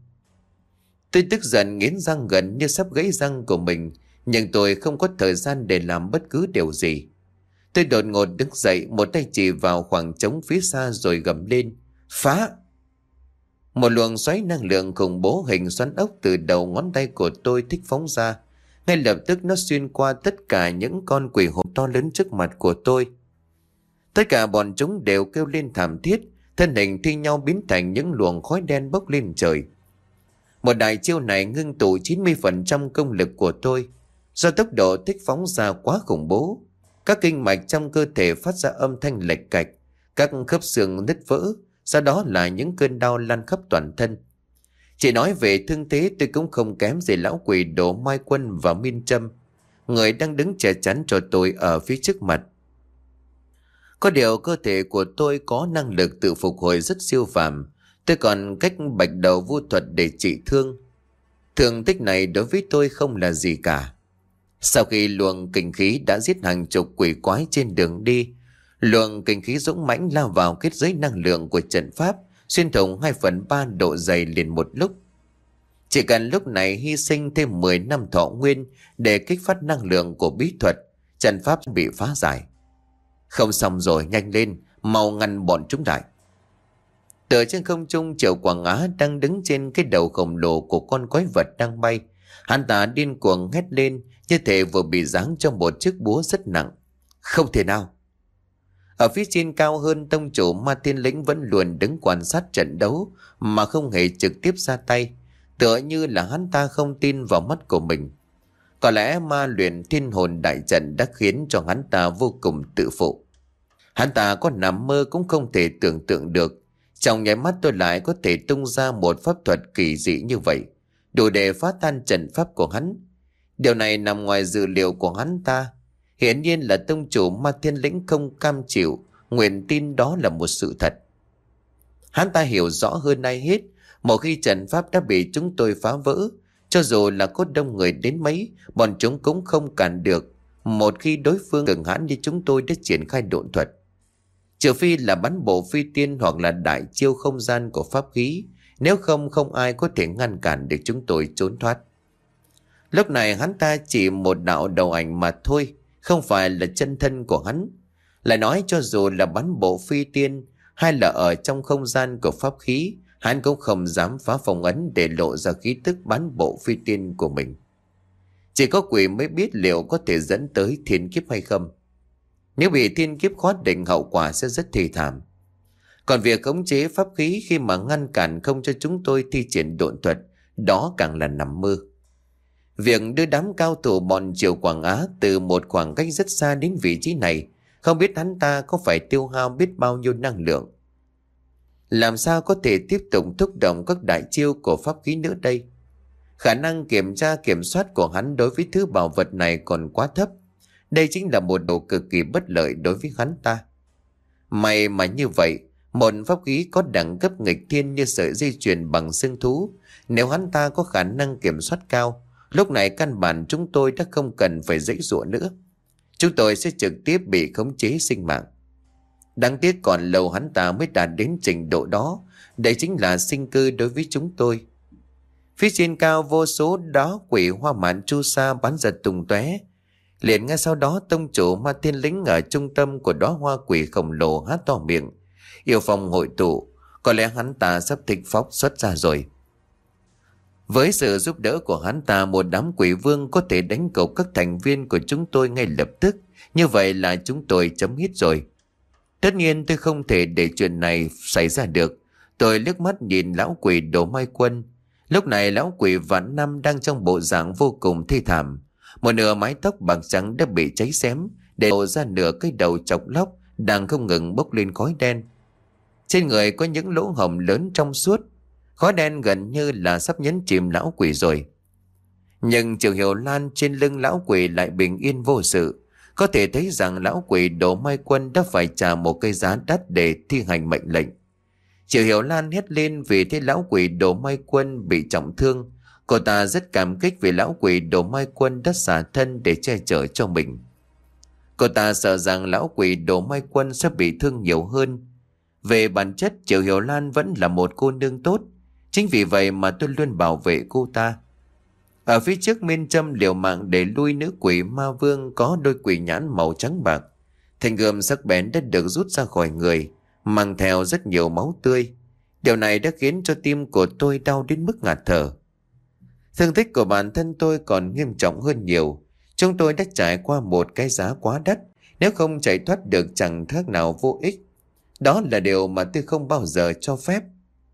Tôi tức giận nghiến răng gần như sắp gãy răng của mình, nhưng tôi không có thời gian để làm bất cứ điều gì. Tôi đột ngột đứng dậy, một tay chỉ vào khoảng trống phía xa rồi gầm lên: phá! Một luồng xoáy năng lượng khủng bố hình xoắn ốc từ đầu ngón tay của tôi thích phóng ra. Ngay lập tức nó xuyên qua tất cả những con quỷ hồn to lớn trước mặt của tôi. Tất cả bọn chúng đều kêu lên thảm thiết, thân hình thi nhau biến thành những luồng khói đen bốc lên trời. Một đại chiêu này ngưng tụ chín mươi phần trăm công lực của tôi. Do tốc độ thích phóng ra quá khủng bố, các kinh mạch trong cơ thể phát ra âm thanh lệch cạch, các khớp xương nứt vỡ, sau đó là những cơn đau lan khắp toàn thân. Chỉ nói về thương thế, tôi cũng không kém gì lão quỷ Đồ Mai Quân và Miên Trâm, người đang đứng che chắn cho tôi ở phía trước mặt. Có điều cơ thể của tôi có năng lực tự phục hồi rất siêu phàm. Tôi còn cách bạch đầu vu thuật để trị thương. Thương tích này đối với tôi không là gì cả. Sau khi luồng kinh khí đã giết hàng chục quỷ quái trên đường đi, luồng kinh khí dũng mãnh lao vào kết giới năng lượng của trận pháp, xuyên thủng hai phần ba độ dày liền một lúc. Chỉ cần lúc này hy sinh thêm mười năm thọ nguyên để kích phát năng lượng của bí thuật, trận pháp bị phá giải. Không xong rồi, nhanh lên, mau ngăn bọn chúng lại. Từ trên không trung, Triệu Quảng Á đang đứng trên cái đầu khổng lồ của con quái vật đang bay. Hắn ta điên cuồng hét lên, như thể vừa bị giáng trong một chiếc búa rất nặng. Không thể nào! Ở phía trên cao hơn, tông chủ Ma Tiên Lĩnh vẫn luôn đứng quan sát trận đấu mà không hề trực tiếp ra tay, tựa như là hắn ta không tin vào mắt của mình. Có lẽ ma luyện thiên hồn đại trận đã khiến cho hắn ta vô cùng tự phụ. Hắn ta có nằm mơ cũng không thể tưởng tượng được, trong nháy mắt tôi lại có thể tung ra một pháp thuật kỳ dị như vậy, đủ để phá tan trận pháp của hắn. Điều này nằm ngoài dự liệu của hắn ta. Hiển nhiên là tông chủ Ma Thiên Lĩnh không cam chịu, nguyện tin đó là một sự thật. Hắn ta hiểu rõ hơn ai hết, Một khi trận pháp đã bị chúng tôi phá vỡ, cho dù là có đông người đến mấy, bọn chúng cũng không cản được. Một khi đối phương cường hãn như chúng tôi đã triển khai độn thuật. Trừ phi là bắn bộ phi tiên hoặc là đại chiêu không gian của pháp khí, nếu không không ai có thể ngăn cản được chúng tôi trốn thoát. Lúc này hắn ta chỉ một đạo đầu ảnh mà thôi, không phải là chân thân của hắn. Lại nói cho dù là bắn bộ phi tiên hay là ở trong không gian của pháp khí, hắn cũng không dám phá phong ấn để lộ ra khí tức bắn bộ phi tiên của mình. Chỉ có quỷ mới biết liệu có thể dẫn tới thiên kiếp hay không. Nếu bị thiên kiếp khóa định, hậu quả sẽ rất thê thảm. Còn việc khống chế pháp khí khi mà ngăn cản không cho chúng tôi thi triển độn thuật, đó càng là nằm mơ. Việc đưa đám cao thủ bọn Triều Quảng Á từ một khoảng cách rất xa đến vị trí này, không biết hắn ta có phải tiêu hao biết bao nhiêu năng lượng. Làm sao có thể tiếp tục thúc động các đại chiêu của pháp khí nữa đây? Khả năng kiểm tra kiểm soát của hắn đối với thứ bảo vật này còn quá thấp. Đây chính là một đồ cực kỳ bất lợi đối với hắn ta. May mà như vậy, một pháp khí có đẳng cấp nghịch thiên như sợi dây chuyền bằng xương thú, nếu hắn ta có khả năng kiểm soát cao, lúc này căn bản chúng tôi đã không cần phải giãy giụa nữa. Chúng tôi sẽ trực tiếp bị khống chế sinh mạng. Đáng tiếc còn lâu hắn ta mới đạt đến trình độ đó. Đây chính là sinh cơ đối với chúng tôi. Phía trên cao vô số đó quỷ hoa mạn chu sa bắn giật tung tóe. Liền ngay sau đó tông chủ Ma Tiên Lĩnh ở trung tâm của đóa hoa quỷ khổng lồ há to miệng. Yêu phong hội tụ, có lẽ hắn ta sắp thịnh phóng xuất ra rồi. Với sự giúp đỡ của hắn ta, một đám quỷ vương có thể đánh cậu các thành viên của chúng tôi ngay lập tức. Như vậy là chúng tôi chấm hết rồi. Tất nhiên tôi không thể để chuyện này xảy ra được. Tôi liếc mắt nhìn lão quỷ Đồ Mai Quân. Lúc này lão quỷ Vạn Năm đang trong bộ dạng vô cùng thê thảm. Một nửa mái tóc bạc trắng đã bị cháy xém, để lộ ra nửa cái đầu chọc lóc đang không ngừng bốc lên khói đen. Trên người có những lỗ hổng lớn trong suốt, khói đen gần như là sắp nhấn chìm lão quỷ rồi. Nhưng Triệu Hiểu Lan trên lưng lão quỷ lại bình yên vô sự. Có thể thấy rằng lão quỷ Đồ Mai Quân đã phải trả một cái giá đắt để thi hành mệnh lệnh. Triệu Hiểu Lan hét lên vì thấy lão quỷ Đồ Mai Quân bị trọng thương. Cô ta rất cảm kích vì lão quỷ Đồ Mai Quân đã xả thân để che chở cho mình. Cô ta sợ rằng lão quỷ Đồ Mai Quân sẽ bị thương nhiều hơn. Về bản chất, Triệu Hiểu Lan vẫn là một cô nương tốt. Chính vì vậy mà tôi luôn bảo vệ cô ta. Ở phía trước Miên Trâm liều mạng để lui nữ quỷ ma vương có đôi quỷ nhãn màu trắng bạc. Thanh gươm sắc bén đã được rút ra khỏi người, mang theo rất nhiều máu tươi. Điều này đã khiến cho tim của tôi đau đến mức ngạt thở. Thương tích của bản thân tôi còn nghiêm trọng hơn nhiều. Chúng tôi đã trải qua một cái giá quá đắt. Nếu không chạy thoát được chẳng khác nào vô ích. Đó là điều mà tôi không bao giờ cho phép.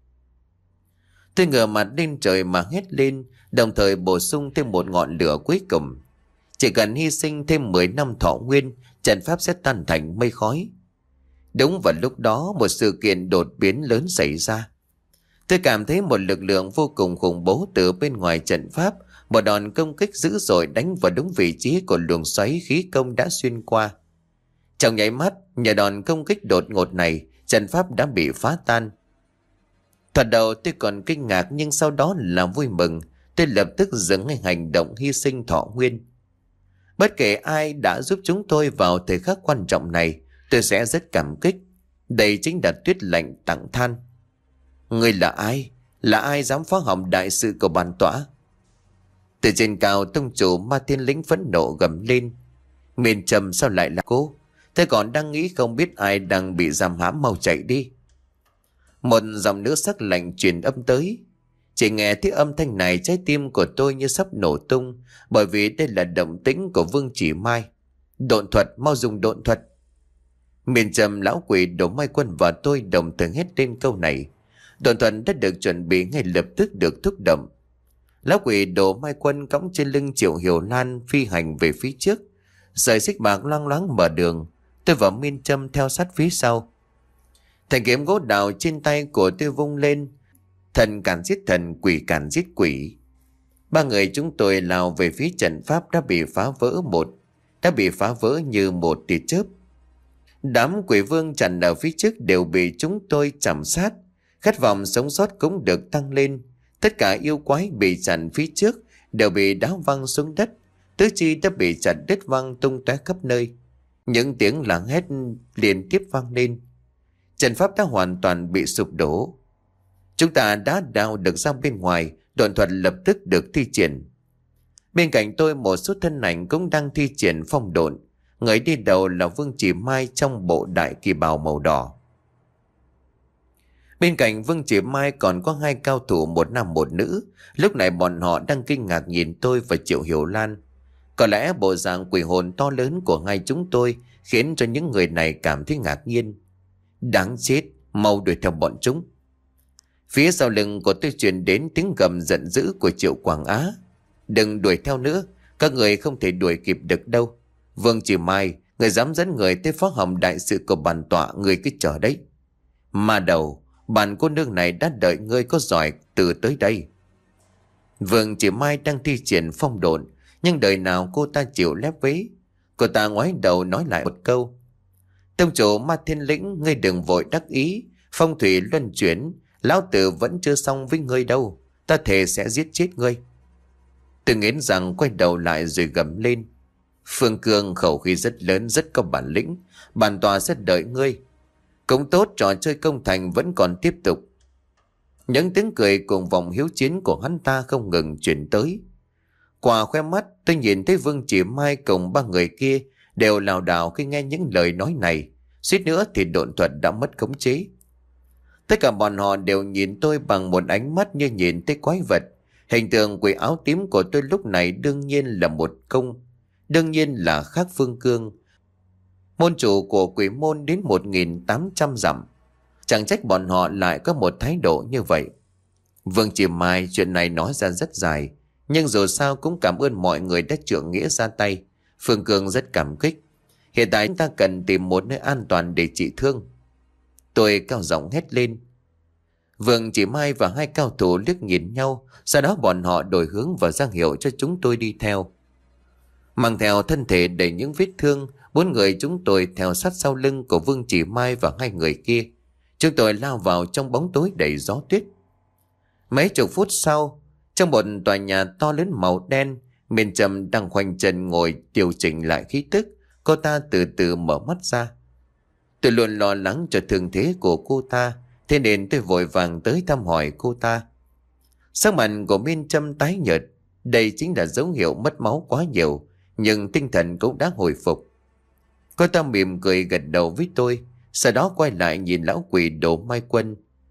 Tôi ngửa mặt lên trời mà hét lên, đồng thời bổ sung thêm một ngọn lửa cuối cùng. Chỉ cần hy sinh thêm mười năm thọ nguyên, trận pháp sẽ tan thành mây khói. Đúng vào lúc đó, một sự kiện đột biến lớn xảy ra. Tôi cảm thấy một lực lượng vô cùng khủng bố từ bên ngoài trận pháp, một đòn công kích dữ dội đánh vào đúng vị trí của luồng xoáy khí công đã xuyên qua. Trong nháy mắt, nhờ đòn công kích đột ngột này, trận pháp đã bị phá tan. Thoạt đầu tôi còn kinh ngạc, nhưng sau đó là vui mừng. Tôi lập tức dừng ngay hành động hy sinh thọ nguyên. Bất kể ai đã giúp chúng tôi vào thời khắc quan trọng này, tôi sẽ rất cảm kích. Đây chính là Tuyết Lạnh tặng than. Người là ai? Là ai dám phá hỏng đại sự của bản tỏa? Từ trên cao, tông chủ Ma Thiên Lĩnh phẫn nộ gầm lên. Miên Trâm sao lại là cô? Thế còn đang nghĩ không biết ai đang bị giam hãm, mau chạy đi. Một dòng nước sắc lạnh truyền âm tới. Chỉ nghe thấy âm thanh này, trái tim của tôi như sắp nổ tung, bởi vì đây là động tĩnh của Vương Chỉ Mai. Độn thuật, mau dùng độn thuật. Miên Trâm, lão quỷ Đồ Mai Quân và tôi đồng thời hét lên câu này. Độn thuật đã được chuẩn bị ngay lập tức được thúc động. Lão quỷ Đồ Mai Quân cõng trên lưng Triệu Hiểu Lan phi hành về phía trước. Sợi xích bạc loang loáng mở đường. Tôi và Miên Trâm theo sát phía sau. Thanh kiếm gỗ đào trên tay của tôi vung lên. Thần cản giết thần, quỷ cản giết quỷ. Ba người chúng tôi lao về phía trận pháp đã bị phá vỡ một, đã bị phá vỡ như một tia chớp. Đám quỷ vương chặn ở phía trước đều bị chúng tôi chạm sát. Khát vọng sống sót cũng được tăng lên. Tất cả yêu quái bị chặn phía trước đều bị đá văng xuống đất. Tứ chi đã bị chặt đứt văng tung tóe khắp nơi. Những tiếng la hét liên tiếp vang lên. Trận pháp đã hoàn toàn bị sụp đổ. Chúng ta đã đào được ra bên ngoài, độn thuật lập tức được thi triển. Bên cạnh tôi một số thân ảnh cũng đang thi triển phong độn. Người đi đầu là Vương Chỉ Mai trong bộ đại kỳ bào màu đỏ. Bên cạnh Vương Chỉ Mai còn có hai cao thủ, một nam một nữ. Lúc này bọn họ đang kinh ngạc nhìn tôi và Triệu Hiểu Lan. Có lẽ bộ dạng quỷ hồn to lớn của hai chúng tôi khiến cho những người này cảm thấy ngạc nhiên. Đáng chết, mau đuổi theo bọn chúng. Phía sau lưng của tôi truyền đến tiếng gầm giận dữ của Triệu Quảng Á. Đừng đuổi theo nữa, các người không thể đuổi kịp được đâu. Vương Chỉ Mai, người dám dẫn người tới phá hỏng đại sự của bản tọa, người cứ chờ đấy. Mà đầu, bản cô nương này đã đợi ngươi có giỏi từ tới đây. Vương Chỉ Mai đang thi triển phong độn, nhưng đời nào cô ta chịu lép vế. Cô ta ngoái đầu nói lại một câu. Tông chủ Ma Thiên Lĩnh, ngươi đừng vội đắc ý. Phong thủy luân chuyển, lão tử vẫn chưa xong với ngươi đâu. Ta thề sẽ giết chết ngươi. Tôi nghiến rằng quay đầu lại rồi gầm lên. Phương Cương khẩu khí rất lớn, rất có bản lĩnh. Bản tòa sẽ đợi ngươi. Cũng tốt, trò chơi công thành vẫn còn tiếp tục. Những tiếng cười cùng vòng hiếu chiến của hắn ta không ngừng chuyển tới. Qua khoe mắt tôi nhìn thấy Vương Chỉ Mai cùng ba người kia đều lảo đảo khi nghe những lời nói này. Suýt nữa thì độn thuật đã mất khống chế. Tất cả bọn họ đều nhìn tôi bằng một ánh mắt như nhìn thấy quái vật. Hình tượng quỷ áo tím của tôi lúc này đương nhiên là một công. Đương nhiên là khác Phương Cương, môn chủ của quỷ môn đến một nghìn tám trăm dặm. Chẳng trách bọn họ lại có một thái độ như vậy. Vương Chỉ Mai, chuyện này nói ra rất dài, nhưng dù sao cũng cảm ơn mọi người đã trượng nghĩa ra tay. Phương Cương rất cảm kích. Hiện tại chúng ta cần tìm một nơi an toàn để trị thương. Tôi cao giọng hét lên. Vương Chỉ Mai và hai cao thủ liếc nhìn nhau. Sau đó bọn họ đổi hướng và ra hiệu cho chúng tôi đi theo. Mang theo thân thể đầy những vết thương, bốn người chúng tôi theo sát sau lưng của Vương Chỉ Mai và hai người kia. Chúng tôi lao vào trong bóng tối đầy gió tuyết. Mấy chục phút sau, trong một tòa nhà to lớn màu đen, Miên Trầm đang khoanh chân ngồi điều chỉnh lại khí tức. Cô ta từ từ mở mắt ra. Tôi luôn lo lắng cho thương thế của cô ta, thế nên tôi vội vàng tới thăm hỏi cô ta. Sắc mặt của Miên Trầm tái nhợt, đây chính là dấu hiệu mất máu quá nhiều, nhưng tinh thần cũng đã hồi phục. Cô ta mỉm cười gật đầu với tôi, sau đó quay lại nhìn lão quỷ Đồ Mai Quân.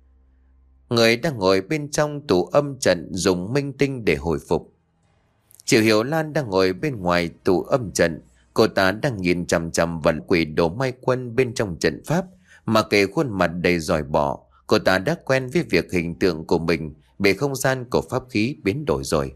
Người đang ngồi bên trong tủ âm trận dùng minh tinh để hồi phục. Triệu Hiểu Lan đang ngồi bên ngoài tủ âm trận. Cô ta đang nhìn chằm chằm vào quỷ Đồ Mai Quân bên trong trận pháp, mà kể khuôn mặt đầy giỏi bỏ. Cô ta đã quen với việc hình tượng của mình bị không gian của pháp khí biến đổi rồi.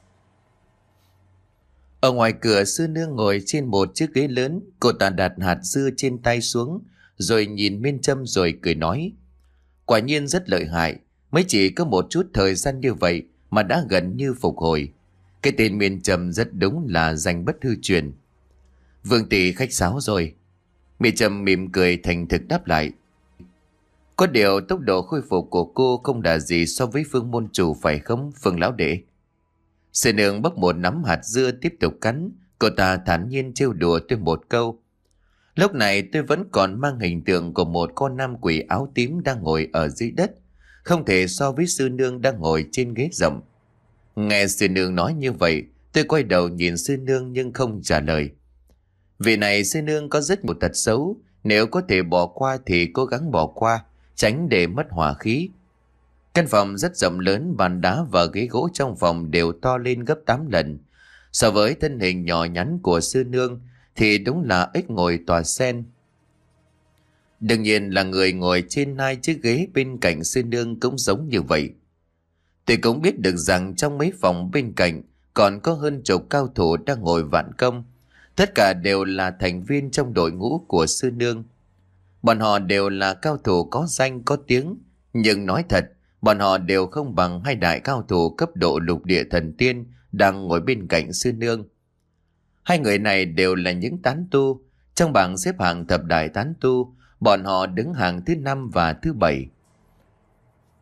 Ở ngoài cửa, sư nương ngồi trên một chiếc ghế lớn. Cô ta đặt hạt dưa trên tay xuống, rồi nhìn Miên Trâm rồi cười nói. Quả nhiên rất lợi hại, mới chỉ có một chút thời gian như vậy mà đã gần như phục hồi. Cái tên Miên Trâm rất đúng là danh bất hư truyền. Vương tỷ khách sáo rồi. Miên Trâm mỉm cười thành thực đáp lại. Có điều tốc độ khôi phục của cô không đà gì so với Phương môn chủ phải không, Phương lão đệ? Sư nương bóc một nắm hạt dưa tiếp tục cắn. Cô ta thản nhiên trêu đùa tôi một câu. Lúc này tôi vẫn còn mang hình tượng của một con nam quỷ áo tím đang ngồi ở dưới đất, không thể so với sư nương đang ngồi trên ghế rộng. Nghe sư nương nói như vậy, tôi quay đầu nhìn sư nương nhưng không trả lời. Vì này sư nương có rất một tật xấu, nếu có thể bỏ qua thì cố gắng bỏ qua, tránh để mất hòa khí. Căn phòng rất rộng lớn, bàn đá và ghế gỗ trong phòng đều to lên gấp tám lần. So với thân hình nhỏ nhắn của sư nương thì đúng là ếch ngồi tòa sen. Đương nhiên là người ngồi trên hai chiếc ghế bên cạnh sư nương cũng giống như vậy. Tôi cũng biết được rằng trong mấy phòng bên cạnh còn có hơn chục cao thủ đang ngồi vạn công. Tất cả đều là thành viên trong đội ngũ của sư nương. Bọn họ đều là cao thủ có danh có tiếng, nhưng nói thật, bọn họ đều không bằng hai đại cao thủ cấp độ lục địa thần tiên đang ngồi bên cạnh sư nương. Hai người này đều là những tán tu. Trong bảng xếp hạng thập đại tán tu, bọn họ đứng hàng thứ năm và thứ bảy.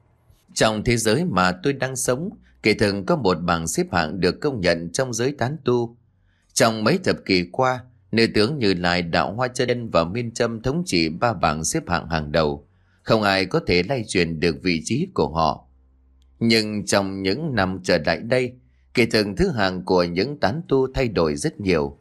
Trong thế giới mà tôi đang sống, kể từng có một bảng xếp hạng được công nhận trong giới tán tu. Trong mấy thập kỷ qua, nữ tướng Như Lai, Đạo Hoa Chân Nhân và Miên Châm thống trị ba bảng xếp hạng hàng đầu. Không ai có thể lay truyền được vị trí của họ. Nhưng trong những năm trở lại đây, kể từng thứ hạng của những tán tu thay đổi rất nhiều.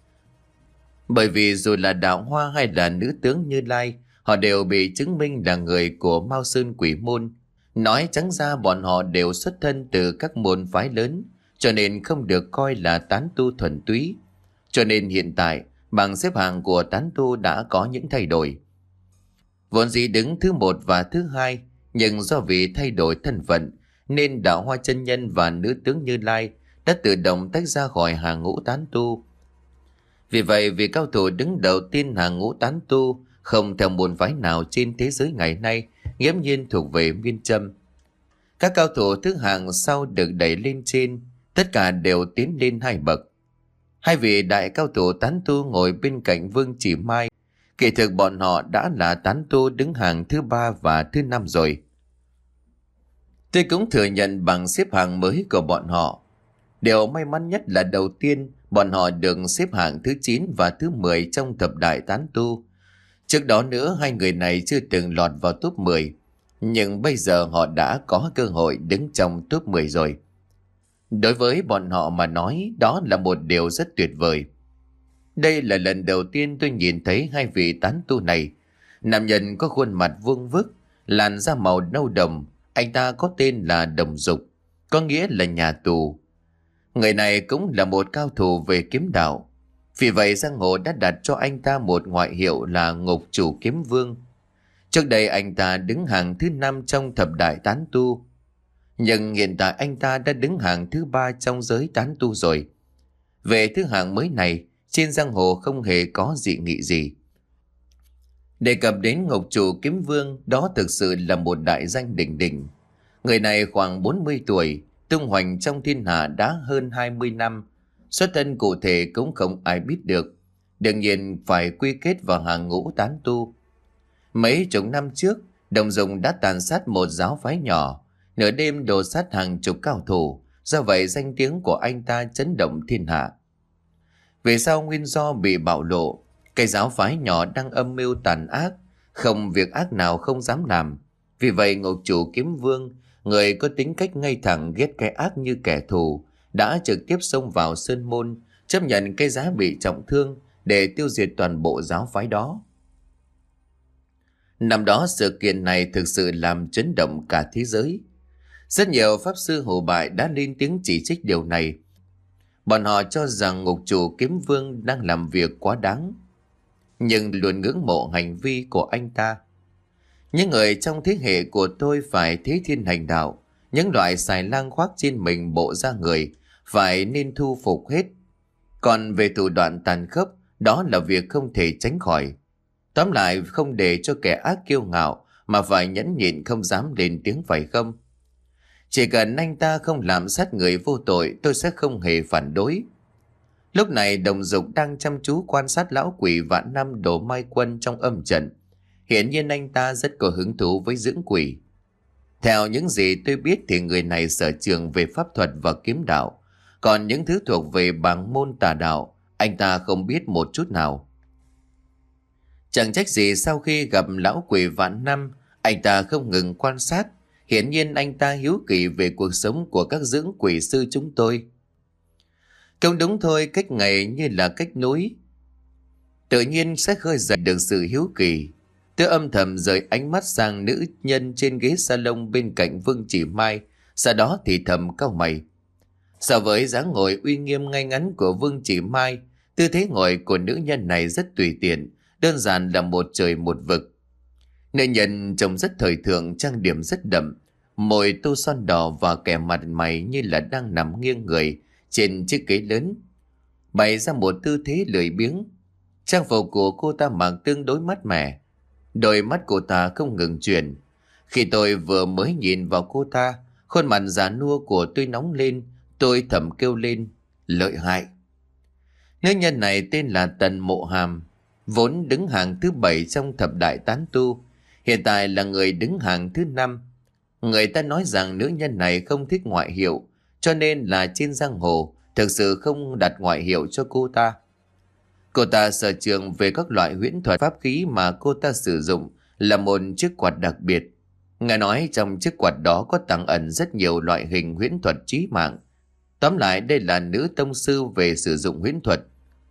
Bởi vì dù là Đạo Hoa hay là nữ tướng Như Lai, họ đều bị chứng minh là người của Mao Sơn Quỷ Môn. Nói trắng ra bọn họ đều xuất thân từ các môn phái lớn, cho nên không được coi là tán tu thuần túy. Cho nên hiện tại, bảng xếp hạng của tán tu đã có những thay đổi. Vốn dĩ đứng thứ một và thứ hai, nhưng do vì thay đổi thân phận, nên Đạo Hoa Chân Nhân và nữ tướng Như Lai đã tự động tách ra khỏi hàng ngũ tán tu. Vì vậy, vị cao thủ đứng đầu tiên hàng ngũ tán tu không theo môn phái nào trên thế giới ngày nay, nghiễm nhiên thuộc về Miên Châm. Các cao thủ thứ hạng sau được đẩy lên trên, tất cả đều tiến lên hai bậc. Hai vị đại cao thủ tán tu ngồi bên cạnh Vương Chỉ Mai, kỳ thực bọn họ đã là tán tu đứng hàng thứ ba và thứ năm rồi. Tôi cũng thừa nhận bằng xếp hạng mới của bọn họ. Điều may mắn nhất là đầu tiên, bọn họ được xếp hạng thứ chín và thứ mười trong thập đại tán tu. Trước đó nữa, hai người này chưa từng lọt vào top mười, nhưng bây giờ họ đã có cơ hội đứng trong top mười rồi. Đối với bọn họ mà nói, đó là một điều rất tuyệt vời. Đây là lần đầu tiên tôi nhìn thấy hai vị tán tu này. Nam nhân có khuôn mặt vuông vức, làn da màu nâu đồng, anh ta có tên là Đồng Dục, có nghĩa là nhà tù. Người này cũng là một cao thủ về kiếm đạo. Vì vậy giang hồ đã đặt cho anh ta một ngoại hiệu là Ngục Chủ Kiếm Vương. Trước đây anh ta đứng hàng thứ năm trong thập đại tán tu, nhưng hiện tại anh ta đã đứng hàng thứ ba trong giới tán tu rồi. Về thứ hạng mới này, trên giang hồ không hề có dị nghị gì. Đề cập đến Ngục Chủ Kiếm Vương, đó thực sự là một đại danh đỉnh đỉnh. Người này khoảng bốn mươi tuổi, tung hoành trong thiên hạ đã hơn hai mươi năm. Xuất thân cụ thể cũng không ai biết được, đương nhiên phải quy kết vào hàng ngũ tán tu. Mấy chục năm trước, Đồng Dùng đã tàn sát một giáo phái nhỏ, nửa đêm đổ sát hàng chục cao thủ, do vậy danh tiếng của anh ta chấn động thiên hạ. Về sau nguyên do bị bạo lộ, cái giáo phái nhỏ đang âm mưu tàn ác, không việc ác nào không dám làm. Vì vậy Ngục Chủ Kiếm Vương, người có tính cách ngay thẳng ghét cái ác như kẻ thù, đã trực tiếp xông vào sơn môn, chấp nhận cái giá bị trọng thương để tiêu diệt toàn bộ giáo phái đó. Năm đó sự kiện này thực sự làm chấn động cả thế giới. Rất nhiều pháp sư hổ bại đã lên tiếng chỉ trích điều này. Bọn họ cho rằng Ngục Chủ Kiếm Vương đang làm việc quá đáng, nhưng luôn ngưỡng mộ hành vi của anh ta. Những người trong thế hệ của tôi phải thế thiên hành đạo, những loại xài lang khoác trên mình bộ da người phải nên thu phục hết. Còn về thủ đoạn tàn khốc, đó là việc không thể tránh khỏi. Tóm lại, không để cho kẻ ác kiêu ngạo mà phải nhẫn nhịn không dám lên tiếng, phải không? Chỉ cần anh ta không làm sát người vô tội, tôi sẽ không hề phản đối. Lúc này Đồng Dục đang chăm chú quan sát lão quỷ Vạn Năm Đồ Mai Quân trong âm trận. Hiển nhiên anh ta rất có hứng thú với dưỡng quỷ. Theo những gì tôi biết thì người này sở trường về pháp thuật và kiếm đạo, còn những thứ thuộc về bảng môn tà đạo, anh ta không biết một chút nào. Chẳng trách gì sau khi gặp lão quỷ Vạn Năm, anh ta không ngừng quan sát. Hiển nhiên anh ta hiếu kỳ về cuộc sống của các dưỡng quỷ sư chúng tôi. Không đúng thôi, cách ngày như là cách núi, tự nhiên sẽ khơi dậy được sự hiếu kỳ. Tôi âm thầm rời ánh mắt sang nữ nhân trên ghế salon bên cạnh Vương Chỉ Mai, sau đó thì thầm cau mày. So với dáng ngồi uy nghiêm ngay ngắn của Vương Chỉ Mai, tư thế ngồi của nữ nhân này rất tùy tiện, đơn giản là một trời một vực. Nữ nhân trông rất thời thượng, trang điểm rất đậm, môi tô son đỏ và kẻ mặt mày như là đang nằm nghiêng người trên chiếc ghế lớn, bày ra một tư thế lười biếng. Trang phục của cô ta mặc tương đối mát mẻ, đôi mắt cô ta không ngừng chuyển. Khi tôi vừa mới nhìn vào cô ta, khuôn mặt già nua của tôi nóng lên, tôi thầm kêu lên, lợi hại. Nữ nhân này tên là Tần Mộ Hàm, vốn đứng hàng thứ bảy trong thập đại tán tu, hiện tại là người đứng hàng thứ năm. Người ta nói rằng nữ nhân này không thích ngoại hiệu, cho nên là trên giang hồ thực sự không đặt ngoại hiệu cho cô ta. Cô ta sở trường về các loại huyễn thuật pháp khí mà cô ta sử dụng là một chiếc quạt đặc biệt. Nghe nói trong chiếc quạt đó có tàng ẩn rất nhiều loại hình huyễn thuật chí mạng. Tóm lại đây là nữ tông sư về sử dụng huyễn thuật.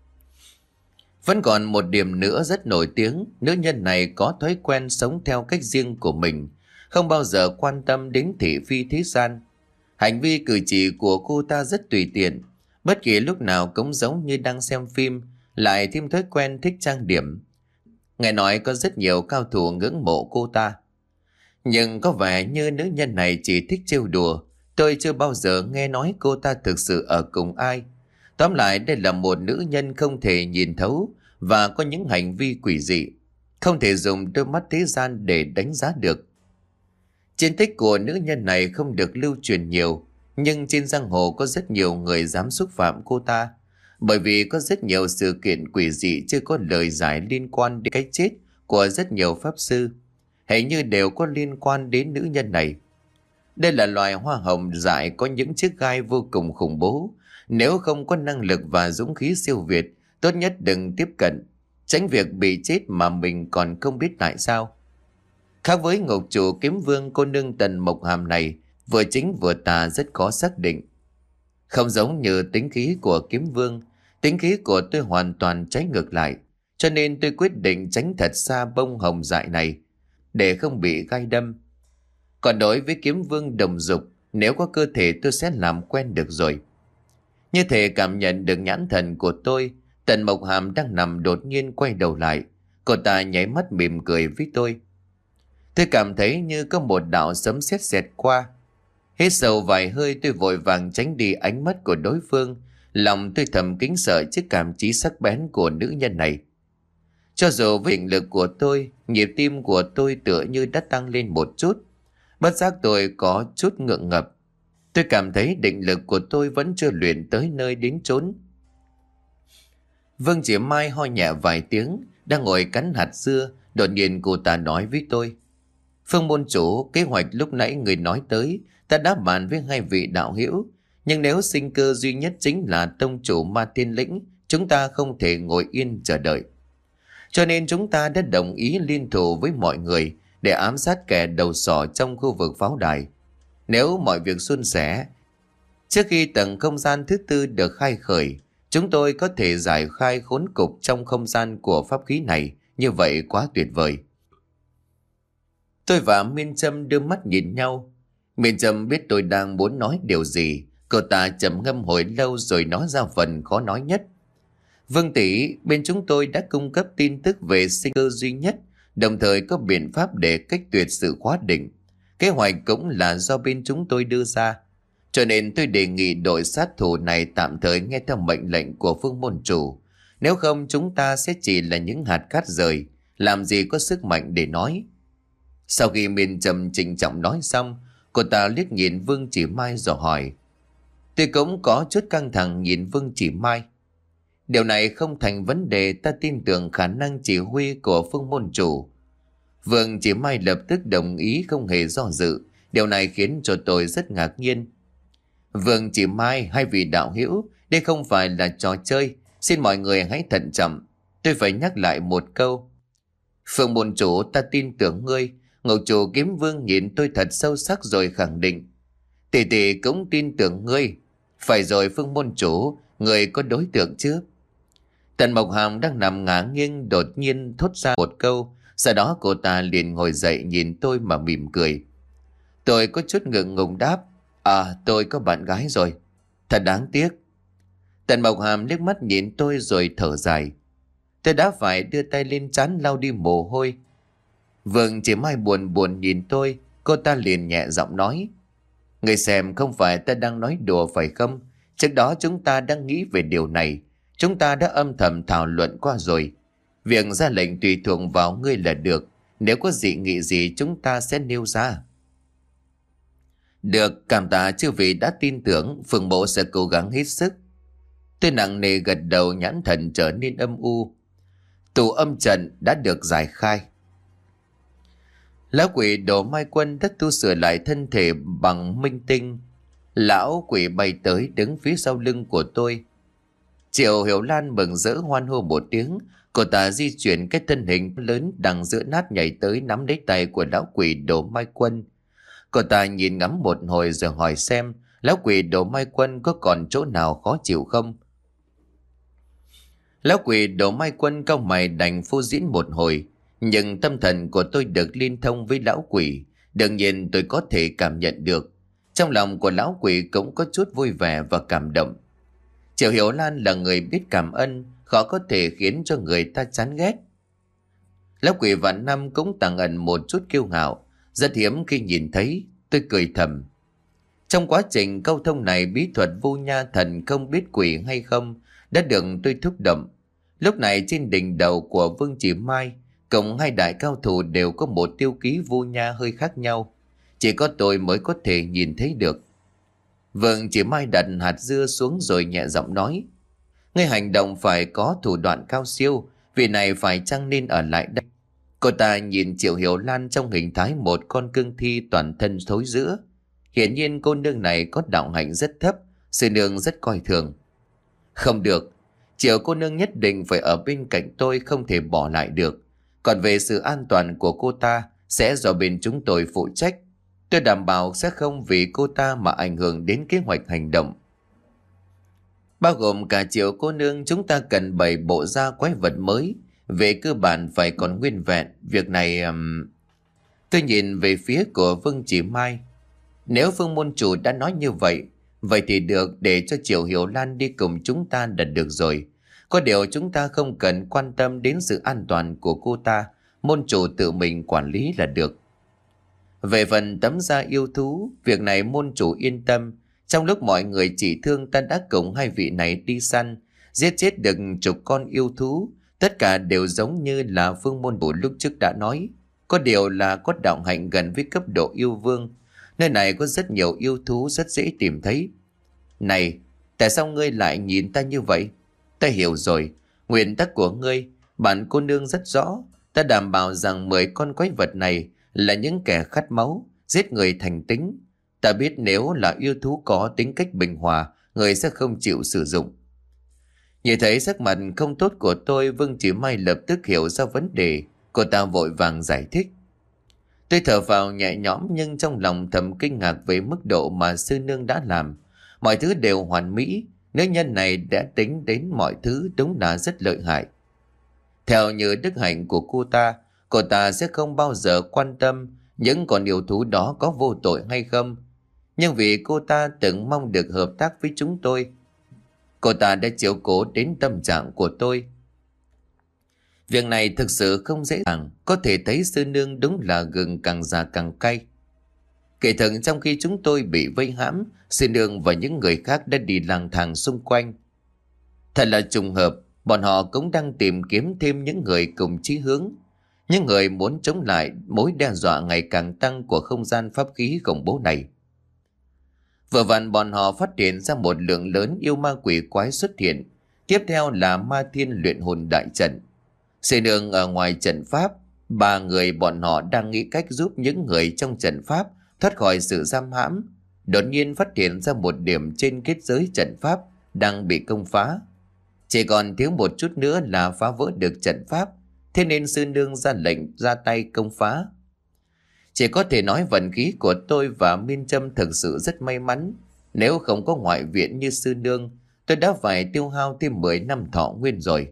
Vẫn còn một điểm nữa rất nổi tiếng, nữ nhân này có thói quen sống theo cách riêng của mình, không bao giờ quan tâm đến thị phi thế gian. Hành vi cử chỉ của cô ta rất tùy tiện, bất kỳ lúc nào cũng giống như đang xem phim, lại thêm thói quen thích trang điểm. Nghe nói có rất nhiều cao thủ ngưỡng mộ cô ta. Nhưng có vẻ như nữ nhân này chỉ thích trêu đùa, tôi chưa bao giờ nghe nói cô ta thực sự ở cùng ai. Tóm lại đây là một nữ nhân không thể nhìn thấu và có những hành vi quỷ dị, không thể dùng đôi mắt thế gian để đánh giá được. Chiến tích của nữ nhân này không được lưu truyền nhiều, nhưng trên giang hồ có rất nhiều người dám xúc phạm cô ta, bởi vì có rất nhiều sự kiện quỷ dị chưa có lời giải liên quan đến cái chết của rất nhiều pháp sư, hình như đều có liên quan đến nữ nhân này. Đây là loài hoa hồng dại có những chiếc gai vô cùng khủng bố. Nếu không có năng lực và dũng khí siêu việt, tốt nhất đừng tiếp cận, tránh việc bị chết mà mình còn không biết tại sao. Khác với ngục chủ kiếm vương cô nương Tần Mộc Hàm này, vừa chính vừa tà rất khó xác định. Không giống như tính khí của kiếm vương, tính khí của tôi hoàn toàn trái ngược lại, cho nên tôi quyết định tránh thật xa bông hồng dại này, để không bị gai đâm. Còn đối với kiếm vương Đồng Dục, nếu có cơ thể tôi sẽ làm quen được rồi. Như thể cảm nhận được nhãn thần của tôi, Tần Mộc Hàm đang nằm đột nhiên quay đầu lại. Cô ta nháy mắt mỉm cười với tôi. Tôi cảm thấy như có một đạo sấm sét xẹt qua. Hít sâu vài hơi, tôi vội vàng tránh đi ánh mắt của đối phương. Lòng tôi thầm kính sợ trước cảm trí sắc bén của nữ nhân này. Cho dù với định lực của tôi, nhịp tim của tôi tựa như đã tăng lên một chút. Bất giác tôi có chút ngượng ngập. Tôi cảm thấy định lực của tôi vẫn chưa luyện tới nơi đến chốn. Vương Chỉ Mai ho nhẹ vài tiếng, đang ngồi cắn hạt dưa, đột nhiên cô ta nói với tôi. Phương môn chủ, kế hoạch lúc nãy người nói tới, ta đã bàn với hai vị đạo hữu. Nhưng nếu sinh cơ duy nhất chính là tông chủ Ma Tiên Lĩnh, chúng ta không thể ngồi yên chờ đợi. Cho nên chúng ta đã đồng ý liên thủ với mọi người để ám sát kẻ đầu sỏ trong khu vực pháo đài. Nếu mọi việc suôn sẻ, trước khi tầng không gian thứ tư được khai khởi, chúng tôi có thể giải khai khốn cục trong không gian của pháp khí này, như vậy quá tuyệt vời. Tôi và Miên Trâm đưa mắt nhìn nhau. Miên Trâm biết tôi đang muốn nói điều gì, cô ta trầm ngâm hồi lâu rồi nói ra phần khó nói nhất. Vương tỷ, bên chúng tôi đã cung cấp tin tức về sinh cơ duy nhất, đồng thời có biện pháp để cách tuyệt sự khóa định. Kế hoạch cũng là do bên chúng tôi đưa ra, cho nên tôi đề nghị đội sát thủ này tạm thời nghe theo mệnh lệnh của Phương môn chủ. Nếu không chúng ta sẽ chỉ là những hạt cát rời, làm gì có sức mạnh để nói. Sau khi Miên Trầm trịnh trọng nói xong, cô ta liếc nhìn Vương Chỉ Mai rồi hỏi. Tôi cũng có chút căng thẳng nhìn Vương Chỉ Mai. Điều này không thành vấn đề, ta tin tưởng khả năng chỉ huy của Phương môn chủ. Vương Chỉ Mai lập tức đồng ý không hề do dự. Điều này khiến cho tôi rất ngạc nhiên. Vương Chỉ Mai, hai vị đạo hữu, đây không phải là trò chơi, xin mọi người hãy thận trọng. Tôi phải nhắc lại một câu. Phương môn chủ, ta tin tưởng ngươi. Ngục chủ Kiếm Vương nhìn tôi thật sâu sắc rồi khẳng định. Tỷ tỷ cũng tin tưởng ngươi. Phải rồi Phương môn chủ, ngươi có đối tượng chứ? Tần Mộc Hàm đang nằm ngả nghiêng đột nhiên thốt ra một câu. Sau đó cô ta liền ngồi dậy nhìn tôi mà mỉm cười. Tôi có chút ngượng ngùng đáp. À, tôi có bạn gái rồi. Thật đáng tiếc. Tần Mộc Hàm liếc mắt nhìn tôi rồi thở dài. Tôi đã phải đưa tay lên trán lau đi mồ hôi. Vương Chỉ Mai buồn buồn nhìn tôi. Cô ta liền nhẹ giọng nói. Người xem, không phải ta đang nói đùa phải không? Trước đó chúng ta đang nghĩ về điều này. Chúng ta đã âm thầm thảo luận qua rồi. Việc ra lệnh tùy thuộc vào ngươi là được. Nếu có dị nghị gì chúng ta sẽ nêu ra. Được, cảm tạ chư vị đã tin tưởng. Phường bộ sẽ cố gắng hết sức. Tôi nặng nề gật đầu, nhãn thần trở nên âm u. Tù âm trận đã được giải khai. Lão quỷ Đồ Mai Quân đã tu sửa lại thân thể bằng minh tinh. Lão quỷ bay tới đứng phía sau lưng của tôi. Triệu Hiểu Lan mừng rỡ hoan hô một tiếng. Cô ta di chuyển cái thân hình lớn đằng giữa nát nhảy tới nắm lấy tay của lão quỷ Đồ Mai Quân. Cô ta nhìn ngắm một hồi rồi hỏi xem lão quỷ Đồ Mai Quân có còn chỗ nào khó chịu không. Lão quỷ Đồ Mai Quân cau mày đành phô diễn một hồi. Nhưng tâm thần của tôi được liên thông với lão quỷ. Đương nhiên tôi có thể cảm nhận được. Trong lòng của lão quỷ cũng có chút vui vẻ và cảm động. Triệu Hiểu Lan là người biết cảm ơn, khó có thể khiến cho người ta chán ghét. Lão quỷ vạn năm cũng tàng ẩn một chút kiêu ngạo. Rất hiếm khi nhìn thấy, tôi cười thầm. Trong quá trình câu thông này, bí thuật vô nha thần không biết quỷ hay không đã được tôi thúc động. Lúc này trên đỉnh đầu của Vương Chỉ Mai, cộng hai đại cao thủ đều có một tiêu ký vô nha hơi khác nhau. Chỉ có tôi mới có thể nhìn thấy được. Vương Chỉ Mai đặt hạt dưa xuống rồi nhẹ giọng nói. Ngươi hành động phải có thủ đoạn cao siêu, vì này phải chăng nên ở lại đây. Cô ta nhìn Triệu Hiểu Lan trong hình thái một con cương thi toàn thân thối rữa. Hiển nhiên cô nương này có đạo hạnh rất thấp, sư nương rất coi thường. Không được, Triệu cô nương nhất định phải ở bên cạnh tôi, không thể bỏ lại được. Còn về sự an toàn của cô ta sẽ do bên chúng tôi phụ trách. Tôi đảm bảo sẽ không vì cô ta mà ảnh hưởng đến kế hoạch hành động. Bao gồm cả Triệu cô nương, chúng ta cần bày bộ ra quái vật mới. Về cơ bản phải còn nguyên vẹn. Việc này... Um... Tôi nhìn về phía của Vương Chỉ Mai. Nếu Phương môn chủ đã nói như vậy, vậy thì được, để cho Triệu Hiểu Lan đi cùng chúng ta là được rồi. Có điều chúng ta không cần quan tâm đến sự an toàn của cô ta. Môn chủ tự mình quản lý là được. Về phần tấm da yêu thú, việc này môn chủ yên tâm. Trong lúc mọi người chỉ thương, ta đã cùng hai vị này đi săn, giết chết được chục con yêu thú. Tất cả đều giống như là Phương môn chủ lúc trước đã nói. Có điều là có đạo hạnh gần với cấp độ yêu vương. Nơi này có rất nhiều yêu thú, rất dễ tìm thấy. Này, tại sao ngươi lại nhìn ta như vậy? Ta hiểu rồi, nguyên tắc của ngươi, bản cô nương rất rõ. Ta đảm bảo rằng mười con quái vật này là những kẻ khát máu, giết người thành tính. Ta biết nếu là yêu thú có tính cách bình hòa, người sẽ không chịu sử dụng. Nhìn thấy sắc mặt không tốt của tôi, Vương Chỉ Mai lập tức hiểu ra vấn đề. Cô ta vội vàng giải thích. Tôi thở vào nhẹ nhõm, nhưng trong lòng thầm kinh ngạc về mức độ mà sư nương đã làm. Mọi thứ đều hoàn mỹ. Nữ nhân này đã tính đến mọi thứ, đúng là rất lợi hại. Theo như đức hạnh của cô ta, cô ta sẽ không bao giờ quan tâm những con yêu thú đó có vô tội hay không. Nhưng vì cô ta từng mong được hợp tác với chúng tôi, cô ta đã chiếu cố đến tâm trạng của tôi. Việc này thực sự không dễ dàng. Có thể thấy sư nương đúng là gừng càng già càng cay. Kể thật, trong khi chúng tôi bị vây hãm, sư nương và những người khác đã đi lang thang xung quanh. Thật là trùng hợp, bọn họ cũng đang tìm kiếm thêm những người cùng chí hướng. Những người muốn chống lại mối đe dọa ngày càng tăng của không gian pháp khí khủng bố này. Vừa vặn bọn họ phát hiện ra một lượng lớn yêu ma quỷ quái xuất hiện. Tiếp theo là ma thiên luyện hồn đại trận. Sư nương ở ngoài trận pháp, ba người bọn họ đang nghĩ cách giúp những người trong trận pháp thoát khỏi sự giam hãm. Đột nhiên phát hiện ra một điểm trên kết giới trận pháp đang bị công phá. Chỉ còn thiếu một chút nữa là phá vỡ được trận pháp. Thế nên sư nương ra lệnh ra tay công phá. Chỉ có thể nói vận khí của tôi và Miên Trâm thực sự rất may mắn. Nếu không có ngoại viện như sư nương, tôi đã phải tiêu hao thêm mười năm thọ nguyên rồi.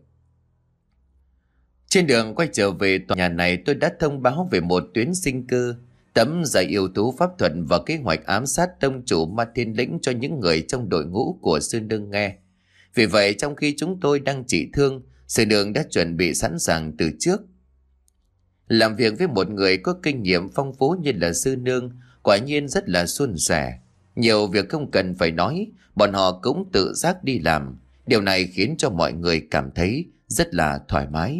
Trên đường quay trở về tòa nhà này, tôi đã thông báo về một tuyến sinh cơ, tấm giải yêu thú pháp thuật và kế hoạch ám sát tông chủ Ma Thiên Lĩnh cho những người trong đội ngũ của sư nương nghe. Vì vậy, trong khi chúng tôi đang trị thương, sư nương đã chuẩn bị sẵn sàng từ trước. Làm việc với một người có kinh nghiệm phong phú như là sư nương, quả nhiên rất là suôn sẻ. Nhiều việc không cần phải nói, bọn họ cũng tự giác đi làm. Điều này khiến cho mọi người cảm thấy rất là thoải mái.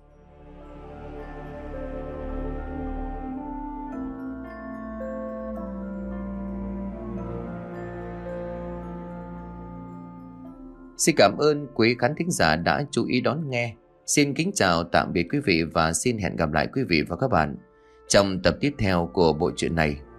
Xin cảm ơn quý khán thính giả đã chú ý đón nghe. Xin kính chào tạm biệt quý vị và xin hẹn gặp lại quý vị và các bạn Trong tập tiếp theo của bộ truyện này,